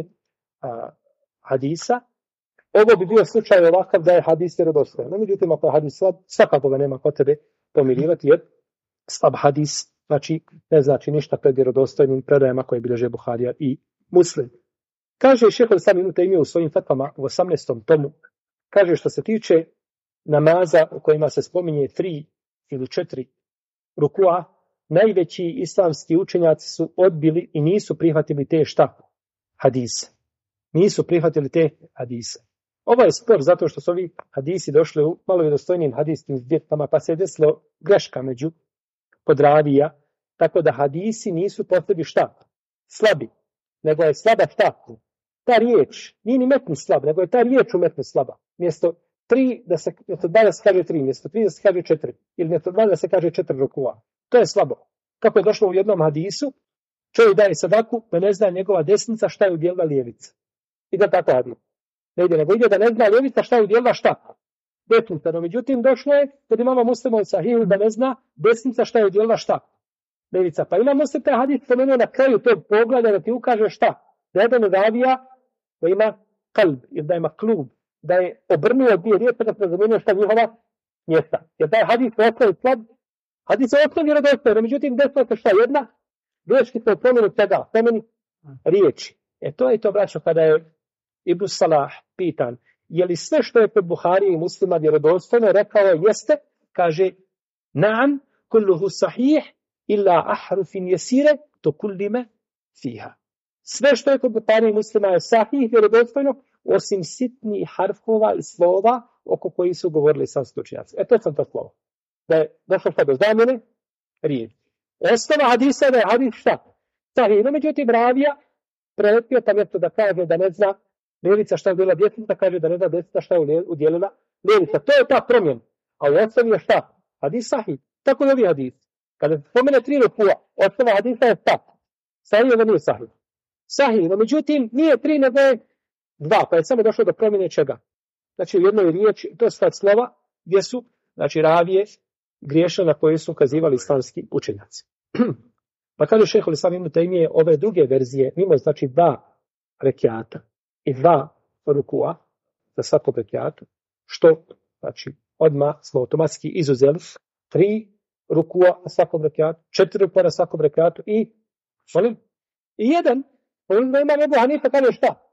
hadisa. Ovo bi bio slučaj ovakav da je hadis vjerodostojan. No, međutim, ako je hadis slab, svakako ga nema kod tebe pomirivati, jer slab hadis ne znači ništa pred vjerodostojnim predajama koje bilježe Buharija i Muslim. Kaže šejh Islam Ibn Tejmija u svojim fetvama u 18. tomu, kaže što se tiče namaza u kojima se spominje 3 ili 4 rukua, najveći islamski učenjaci su odbili i nisu prihvatili te hadise. Nisu prihvatili te hadise. Ovo je spor zato što su ovi hadisi došli u malo vjerodostojnim hadijskim zbirkama, pa se je desilo greška među podravija, tako da hadisi nisu po sebi slabi, nego je slaba ta riječ, nije ni metni slab, nego je ta riječ u metni slaba. Mjesto 2 da se kaže 3, mjesto 3 da se kaže 4, ili mjesto 2 da se kaže 4 rukua. To je slabo. Kako je došlo u jednom hadisu, čovjek daje sadaku, da ne zna njegova desnica šta je udjelila lijevica. I da tako hadis. Ne ide, nego ide da ne zna lijevica šta je udjelila desnica. No, međutim, došlo je kod imama Muslima u Sahihu da ne zna desnica šta je udjelila lijevica. Pa ima Muslim taj hadis spomenuo na kraju tog pogleda da ti ukaže da jedan ravija da ima kalb ili da ima klub, da je obrnuo dvije riječi da se zamijenio šta njihova mjesta. Jer taj hadis je osnovi slab, hadis je osnovi vjerodostojan, međutim desilo se jedna greški se promjenu čega? Promjeni riječi. To je to, braćo, kada je Ibn Salah pitan, je li sve što je kod Buharije i Muslima vjerodostojno, rekao je jeste, kaže, na'am, kulluhu sahih, illa ahrufin jesire, to kullime fiha. Sve što je kod Buharije i Muslima je sahih, vjerodostojno, osim sitnih harfova i slova oko koji su govorili sam stručnjaci. To sam to slovo. Da je došlo do zamjene riječi. Osnova hadisa da je hadis sahih. No, međutim, ravija preletio tam mjesto da kaže da ne zna lijevica šta je udjelila desnica, kaže da ne zna desnica šta je udjelila lijevica. To je ta promjena. A u osnovi je hadis sahih. Tako je ovi hadis. Kada se spomene 3 rukua, osnova hadisa je sahih ili nije sahih. Sahih, no međutim nije 3 nego je 2, pa je samo došlo do promjene čega. Znači u jednoj riječi, to je sad slova gdje su, znači ravije griješile na koje su ukazivali islamski učenjaci. Pa kaže šejh Islam Ibn Tejmije ove druge verzije, mimo znači 2 rekiata i 2 rukua za svakog rekiatu, što znači odmah smo automatski izuzeli 3 rukua na svakom rekiatu, 4 rukua na svakom rekiatu i 1. Da ima Ebu Hanifa kaže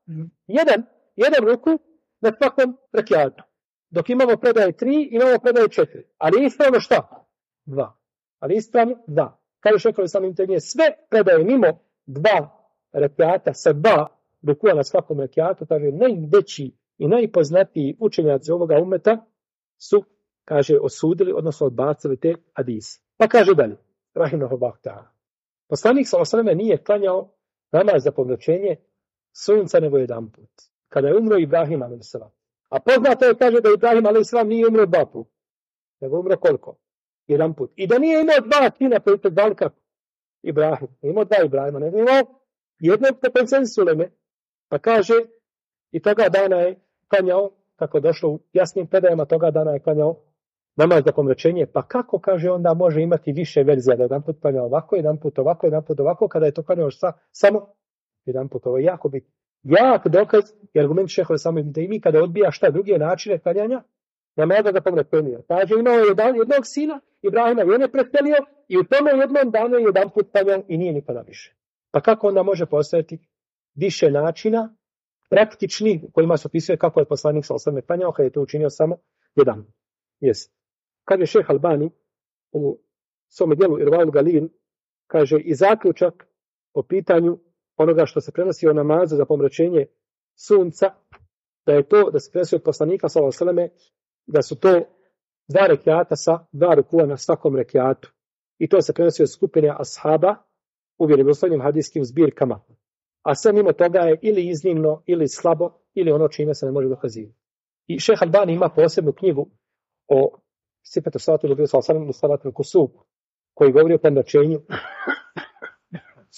jedan ruku na svakom rekiatu. Dok imamo predaje 3, imamo predaje 4. Ali ispravno 2. Ali ispravno 2. Kaže šejh Islam Ibn Tejmije, sve predaje mimo 2 rekiata sa 2 rukua na svakom rekiatu, kaže najveći i najpoznatiji učenjaci ovoga umeta su, kaže, osudili, odnosno odbacili te hadise. Pa kaže dalje, rahimahullah ta'ala. Poslanik sallallahu alejhi ve sellem nije klanjao namaz za pomračenje sunca nego jedanput. Kada je umro Ibrahim a.s. A poznato je, kaže, da Ibrahim a.s. nije umro 2 puta. Nego umro koliko? 1 put. I da nije imao 2 sina koji se zvali kako? Ibrahim. Nije imao 2 Ibrahima, nego imao jednog po konsensu uleme. Pa kaže, i toga dana je klanjao, kako je došlo u jasnim predajama, toga dana je klanjao namaz za pomračenje. Pa kako, kaže, onda može imati više verzija, da jedan put klanjao ovako, jedan put ovako, kada je to klanjao samo jedan put. Ovo je jako bitno. Jak dokaz i argument šeha samo Ibn Tejmije kada odbija druge načine klanjanja namaza za pomračenje. Kaže, imao je jednog sina, Ibrahima je ne preselio i u tome jednom danu je jedan put klanjao i nije nikada više. Pa kako onda može postojati više načina praktični kojima se opisuje kako je poslanik sallallahu alejhi ve sellem klanjao kada je to učinio samo jedan. Kaže šejh Albani u svom djelu Irvaul Galil, kaže i zaključak o pitanju onoga što se prenosi o namazu za pomračenje sunca, da je to, da se prenosi od poslanika sallallahu alejhi ve selleme, da su to 2 rekiata sa 2 rukua na svakom rekiatu. I to se prenosi od skupine ashaba u vjerodostojnim hadijskim zbirkama. A sve mimo toga je ili iznimno, ili slabo, ili ono čime se ne može dokazivati. I šejh Albani ima posebnu knjigu o sifatu salatu Nabi sallallahu alejhi ve sellem, koji govori o pomračenju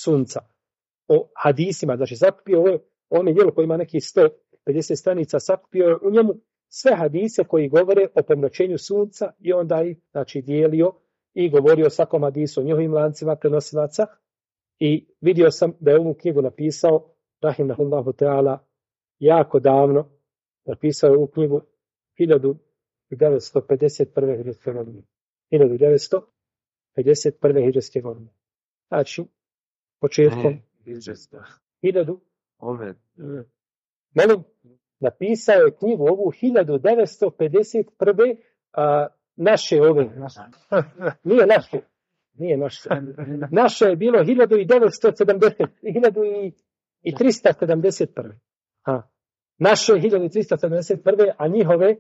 sunca. O hadisima, znači sakupio ovo djelo koji ima nekih 150 stranica, sakupio u njemu sve hadise koji govore o pomračenju sunca i onda ih znači dijelio i govorio o svakom hadisu, o njihovim lancima prenosilaca i vidio sam da je ovu knjigu napisao rahimahullahu ta'ala jako davno, napisao je ovu knjigu 1951. hidžretske godine. 1951. hidžretske godine. Znači, početkom 1000 napisao je knjigu ovu 1951. Naše ove. Nije naše. Naše je bilo 1371. Naše je 1371. a njihove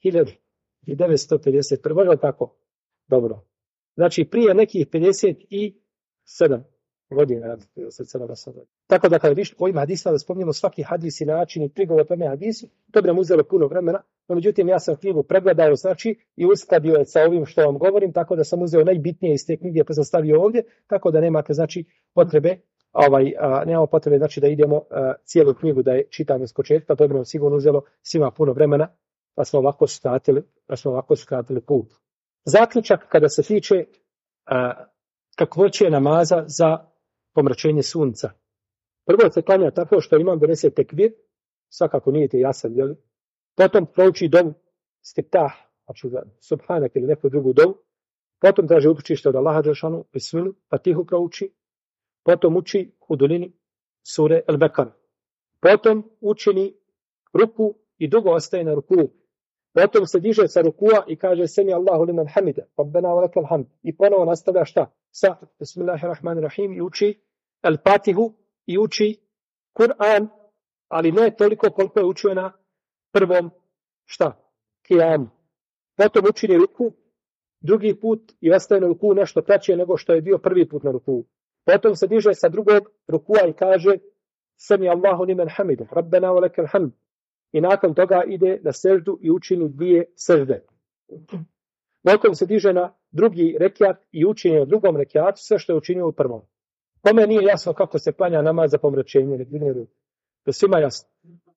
1951. Možda tako? Dobro. Znači prije nekih 57 godina. Tako da kada viš ovim hadisima da spomnimo svaki hadis i način i prigovor tome hadisu, to bi nam uzelo puno vremena, no međutim ja sam knjigu pregledao znači i uskladio je sa ovim što vam govorim, tako da sam uzeo najbitnije iz te knjige pa sam stavio ovdje, tako da nemate znači potrebe nemamo potrebe znači da idemo cijelu knjigu da je čitamo s početka, to bi nam sigurno uzelo svima puno vremena, pa smo ovako skratili put. Zaključak kada se tiče kakvoće namaza za pomračenje sunca. Prvo se klanja tako što imam donese tekbir, svakako nije ti jasan, jel? Potom prouči dovu istiftah, znači subhanak ili neku drugu dovu, potom traži utočište od Allaha dželešanu, bismilu, fatihu prouči, potom uči u dolini sure Al-Bekara. Potom učini ruku i dugo ostaje na ruku. Potom se diže sa rukua i kaže semi Allahu liman hamida, rabbena wa lakal hamd. I ponovo nastavlja šta? Sa bismillahirrahmanirrahim i uči Al-Fatihu i uči Kur'an, ali ne toliko koliko je učio na prvom šta? Kijamu. Potom učini ruku drugi put i ostaje na ruku nešto kraće nego što je bio prvi put na ruku. Potom se diže sa drugog rukua i kaže semi Allahu liman hamida, rabbena wa lakal hamd. I nakon toga ide na seždu i učini 2 sežde. Potom se diže na drugi rekiat i učini na drugom rekiatu sve što je učinio u prvom. Kome nije jasno kako se klanja namaz za pomračenje? To svima jasno.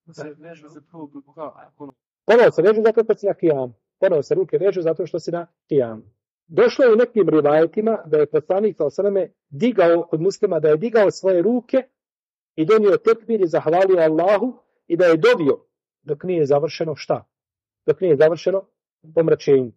Ponovo se vežu zato što si na kijam. Ponovo se ruke vežu zato što si na kijam. Došlo je u nekim rivajetima da je poslanik sallallahu digao kod muslima, da je digao svoje ruke i donio tekbir i zahvalio Allahu i da je dovio dok nije završeno šta? Dok nije završeno pomračenje.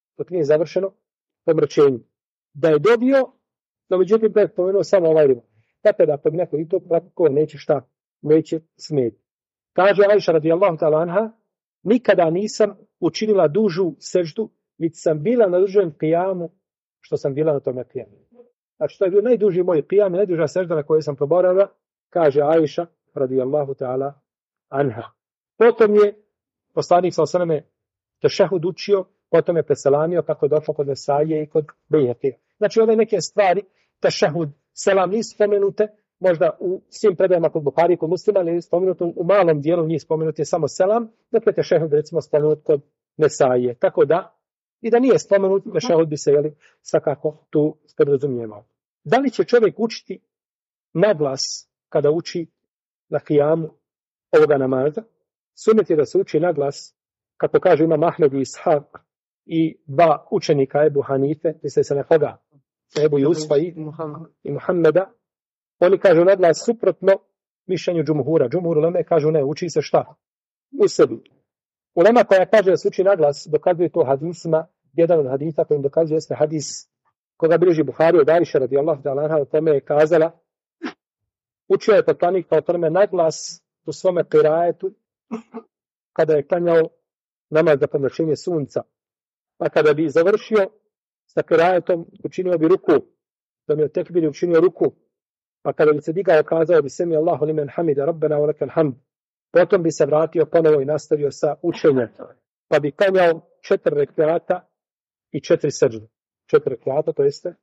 Da je dobio, no međutim da je pomenuo samo ovaj riba. Tako da ako neko i to praktikuje, neće šta? Neće smeti. Kaže Ajša radijallahu ta'ala anha, nikada nisam učinila dužu seždu, niti sam bila na dužem kijamu, što sam bila na tome kijamu. Znači to je bio najduži moj kijam, najduža sežda na kojoj sam proboravila, kaže Ajša radijallahu ta'ala anha. Potom je poslanik sallallahu alejhi ve sellem tešehud učio, potom je preselamio kako je došlo kod Nesaije i kod Bejhekija. Znači ove neke stvari, tešehud, selam nisu spomenute, možda u svim predajama kod Buhari, kod Muslima, ali spomenuto u malom dijelu njih spomenut je samo selam, dakle tešehud recimo spomenut kod Nesaije. Tako da, i da nije spomenut, tešehud bi se svakako tu podrazumijevao. Da li će čovjek učiti naglas kada uči na kijamu ovoga namaza? Sunnet je da se uči naglas, kako kaže Imam Ahmed i Ishaq i 2 učenika Ebu Hanife, misle se na koga? Ebu Jusfa i Muhammeda. Oni kažu naglas suprotno mišljenju džumhura. Džumhur uleme kažu ne, uči se šta? U sebi. Ulema koja kaže da se uči naglas, dokazuje to hadisima. Jedan od hadisa kojim dokazuje jeste hadis koga bilježi Buhari od Ajše radijallahu ta'ala anha, o tome je kazala, učio je poslanik kao tome naglas u svome qiraetu kada je klanjao namaz za pomračenje sunca. Pa kada bi završio sa qiraetom, učinio bi ruku, da mi je tekbir učinio ruku, pa kada bi se digao, kazao bi semi Allahu limen hamida, rabbena wa lakal hamd. Potom bi se vratio ponovo i nastavio sa učenjem. Pa bi klanjao 4 rekata i 4 sežde. 4 rekata, to jeste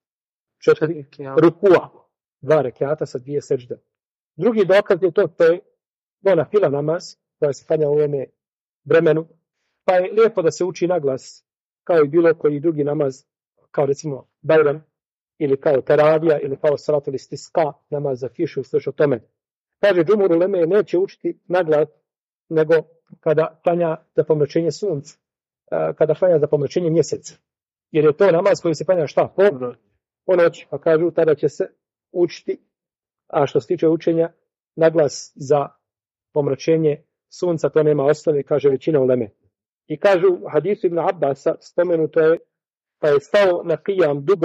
4 rukua. 2 rekata sa 2 sežde. Drugi dokaz je to je ona fila namaz, koja se klanja u ovome vremenu, pa je lijepo da se uči naglas, kao i bilo koji drugi namaz, kao recimo Bajram ili kao teravija, ili kao salatul istisqa, namaz za kišu i slično tome. Kaže, džumhur uleme neće učiti naglas, nego kada klanja za pomračenje sunca, kada klanja za pomračenje mjeseca. Jer je to namaz koji se klanja šta? Po noći. Pa kažu, tada će se učiti, a što se tiče učenja, naglas za pomračenje sunca, to nema osnove, kaže većina uleme. I kažu, hadisu Ibn Abbasa, spomenuto je, pa je stao na qiyam dugo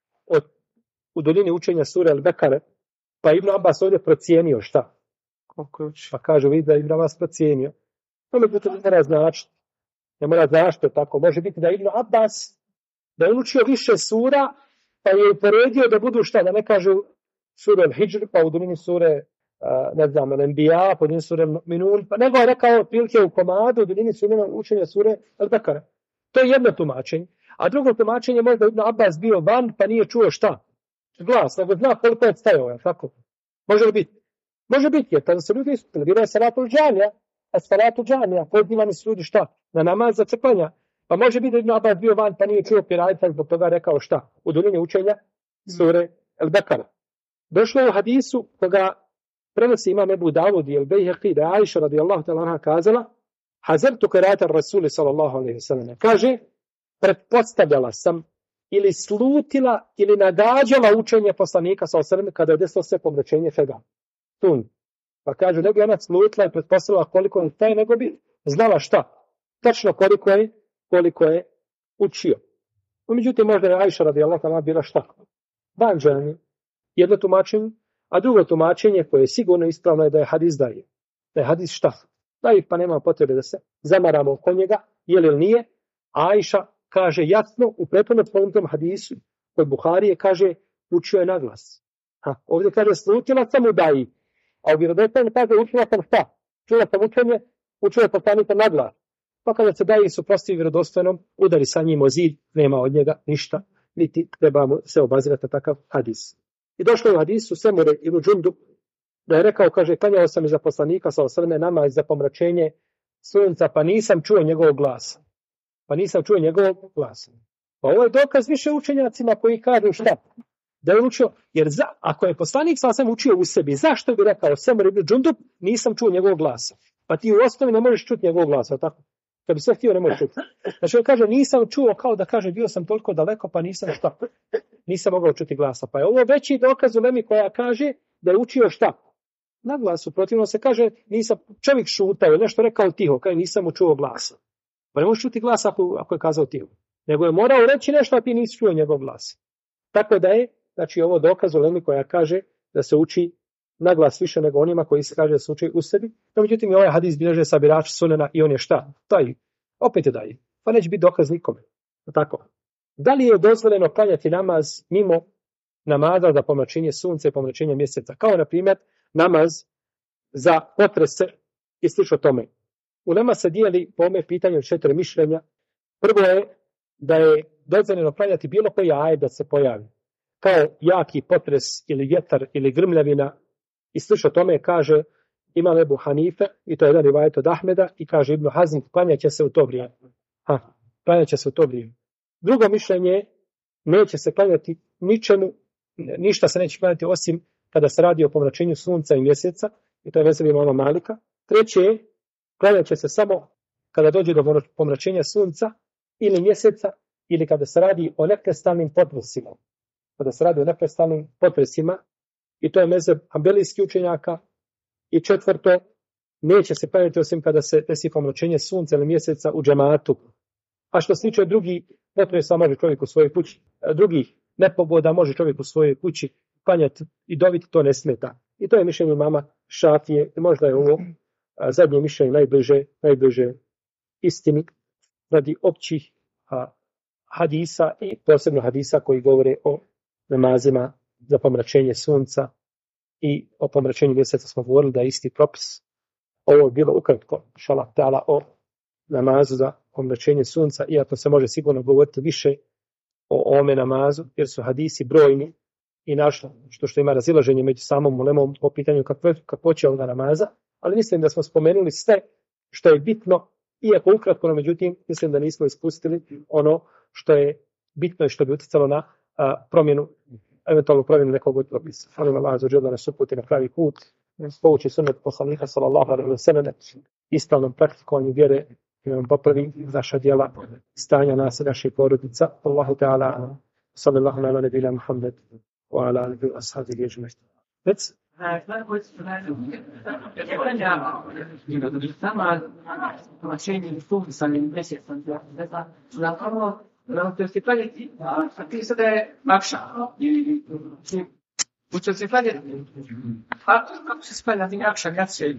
u dolini učenja sure Al-Bekare, pa Ibn Abbas ovdje procijenio šta? Pa kažu, vidi da Ibn Abbas procijenio. To međutim ne mora značiti. Ne mora značiti tako. Može biti da Ibn Abbas, da je učio više sura, pa je uporedio da budu šta, da ne kažu sure Al-Hijr, pa u dolini sure ne znam, Al-Anbiya, po dolini sure Minun, pa nego je rekao prilike u komadu, u dolini učenja sure Al-Bekare. To je jedno tumačenje. A drugo tumačenje možda Ibn Abbas bio van, pa nije čuo šta? Glas, nego zna koliko je stajao, je tako? Može li biti? Može biti, jer tada se ljudi ispitali. Bilo je salatul džamija, a salatul džamija, pozivani su ljudi šta? Na namaz za crkvanja. Pa može biti da Ibn Abbas bio van, pa nije čuo pirajta, zbog toga rekao šta? U dolini učenja sure Al-Bekara. Došlo je u hadisu koga prenosi imam Ebu Davud i Al-Bejheqi, da je Aisha radijallahu ta'ala anha kazala, hazertu qira'ata rasuli sallallahu alejhi ve sellem. Kaže, pretpostavljala sam ili slutila ili nagađala učenje poslanika sallallahu alejhi ve sellem kada je desilo se pomračenje fega. Tun. Pa kaže, ne bi ona slutila i pretpostavila koliko je taj, nego bi znala šta. Tačno koliko je učio. Međutim, možda je Aisha radijallahu ta'ala bila šta? Banđani. Jedno tumačenje, a drugo tumačenje koje je sigurno ispravno je da je hadis daje. Da je hadis šta? Daje, pa nema potrebe da se zamaramo oko njega, je li ili nije. Aisha kaže jasno u prethodnom spomenutom hadisu kod Buharije kaže učio je naglas. Ovdje kaže slutila sam u daji, a u vjerodostojnom kaže učila sam šta? Čula sam učenje, učio je poslanika naglas. Pa kada se daje suprotstavi vjerodostojnom, udari sa njim o zid, nema od njega ništa, niti trebamo se obazirati na takav hadis. I došlo je u hadisu Semure ibn Džundub, da je rekao, kaže, klanjao sam iza poslanika sa osrme namaz za pomračenje sunca, pa nisam čuo njegovog glasa. Pa ovo je dokaz više učenjacima koji kažu šta? Da je učio, jer ako je poslanik sa osrme učio u sebi, zašto bi rekao Semure ibn Džundub, nisam čuo njegovog glasa? Pa ti u osnovi ne možeš čuti njegovog glasa, tako? Kad bi sve htio, ne možeš čuti. Znači on kaže, nisam čuo, kao da kaže, bio sam toliko daleko, pa nisam mogao čuti glasa. Pa je ovo veći dokaz u Lemi koja kaže da je učio šta? Na glasu. Protivno se kaže, čovjek šutao, nešto rekao tiho, kaže, nisam mu čuo glasa. Pa ne možeš čuti glasa ako je kazao tiho. Nego je morao reći nešto, a ti nisi čuo njegov glas. Tako da je, znači ovo dokaz u Lemi koja kaže da se uči na glas više nego onima koji se kaže da se uči u sebi. No, međutim, ovaj hadis bilježe sabirač sunena i on je šta? Taj. Opet je daje. Pa neće biti dokaz nikome. Tako. Da li je dozvoljeno klanjati namaz mimo namaza za pomračenje sunca i pomračenje mjeseca? Kao, na primjer, namaz za potrese i slično tome. Ulema se dijeli po ome pitanju 4 mišljenja. Prvo je da je dozvoljeno klanjati bilo koji ajet da se pojavi. Kao jaki potres ili vjetar ili grmljavina i slično tome kaže imam Ebu Hanife i to je jedan rivajet od Ahmeda i kaže Ibn Hazm klanjat će se u to vrijeme. Drugo mišljenje neće se klanjati ničemu, ništa se neće klanjati osim kada se radi o pomračenju sunca i mjeseca i to je mezheb imama Malika. Treće, klanjat će se samo kada dođe do pomračenja sunca ili mjeseca ili kada se radi o neprestalnim potresima. I to je mezheb hanbelijskih učenjaka. I četvrto, neće se klanjati osim kada se desi pomračenje sunca ili mjeseca u džematu. A što se tiče drugih potresa može čovjek u svojoj kući, drugih nepogoda može čovjek u svojoj kući klanjati i doviti, to ne smeta. I to je mišljenje mama Šafije. Možda je ovo zadnje mišljenje najbliže istini radi općih hadisa i posebno hadisa koji govore o namazima za pomračenje sunca i o pomračenju mjeseca smo govorili da je isti propis. Ovo je bilo ukratko šalah ta'ala o namazu za pomračenje sunca, iako se može sigurno govoriti više o ovome namazu, jer su hadisi brojni i našlo što ima razilaženje među samom ulemom po pitanju kakvoće ovoga namaza, ali mislim da smo spomenuli sve što je bitno, iako ukratko, no međutim mislim da nismo ispustili ono što je bitno i što bi utjecalo na eventualnu promjenu nekog od propisa. Molim Allah azza wa dželle da nas uputi na pravi put, pouči sunnet poslanika sallallahu alejhi ve sellem, ispravnom praktikovanju vjere i nam popravi naša djela, stanja nas i naših porodica. Allahu ta'ala, sallallahu ala nebina Muhammed, wa ala alihi wa ashabihi ajma'in. Reci. Sama tumačenje funkcionalnim mjesecom, zapravo to se klanjati, a ti sada je makša. Uče se klanjati, a kako se klanjati akša, kad se...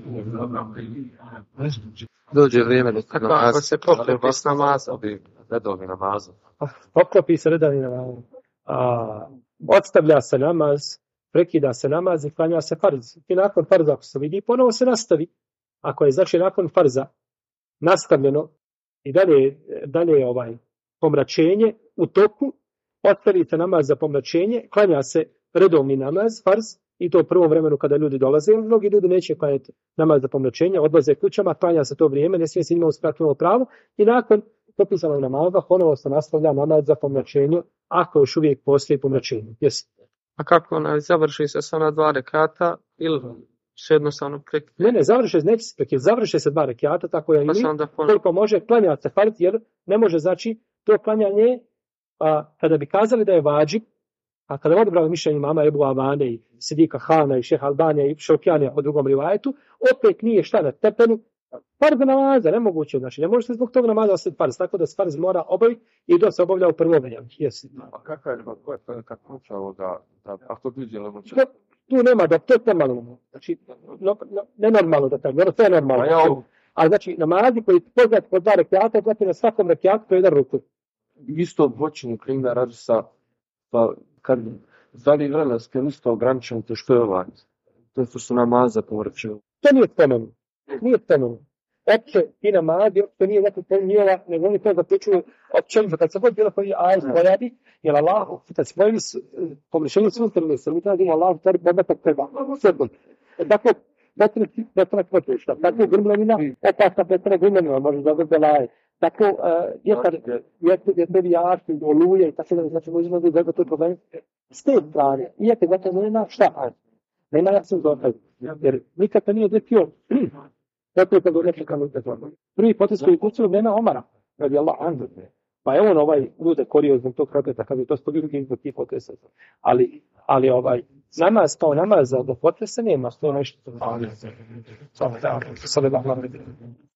Dođe vrijeme da Ako se poklopi s namazom, redovni namazom. Poklopi se redovni namazom. Odstavlja se namaz, prekida se namaz i klanja se farz. I nakon farza, ako se vidi, ponovo se nastavi. Ako je znači nakon farza nastavljeno i dalje pomračenje u toku, ostavi se namaz za pomračenje, klanja se redovni namaz, farz, i to u prvom vremenu kada ljudi dolaze. Mnogi ljudi neće klanjati namaz za pomračenje, odlaze kućama, klanja se to vrijeme, ne smije se njima uskratilo pravo i nakon propisanog namaza ponovo se nastavlja namaz za pomračenje, ako još uvijek postoji pomračenje. A kako završi se sa ona 2 rekata ili se jednostavno prekida? Ne, završi se 2 rekata, tako je koliko može klanjati se farz, jer ne može, znači, to klanjanje, kada bi kazali da je vađib, a kada je odabrali mišljenje imama Ebu Avane i Sidika Hana i Šeha Albanija i Šaukjanija po drugom rivajetu, opet nije šta na stepenu farz namaza, nemoguće, znači ne može se zbog toga namaza ostati farz, tako da se farz mora obaviti i da se obavlja u prvom vremenu. A kakva je kakvoća da ako bi vidjeli tu nema da to je normalno, znači nenormalno da tako, to je normalno. A znači namazi koji poznat po 2 rekata, znači na svakom rekatu to je 1 ruku. Isto dvočinu primjer radi sa kad da li vremenski listo ograničeno to što je to su namaza povraćaju. To nije spomenuto. Opće i namazi, to nije neko pomijela, nego oni to zaključuju općenito. Kad se god bilo koji ajet pojavi, jer Allah, kad se pojavi pomrešenje sunstrane, mi treba da ima Allah, to je bogatak treba. Dakle, betona kvotišta, tako grmljenina, opasna betona grmljenina, može da vrde laje. Tako, vjetrovijašti, oluje i tako da, znači, možemo da to je problem. S te strane, iako je grmljenina, šta? Nema jasno dokaz, jer nikada nije desio. Tako je kada reče kanu bezorno. Prvi potes koji kucilo nema Omara, radi Allah anhu. Pa je on ljude korio zbog tog proketa, kada je to sto ljudi zbog tih potresa. Ali namaz kao namaz za potresa nema, to je nešto.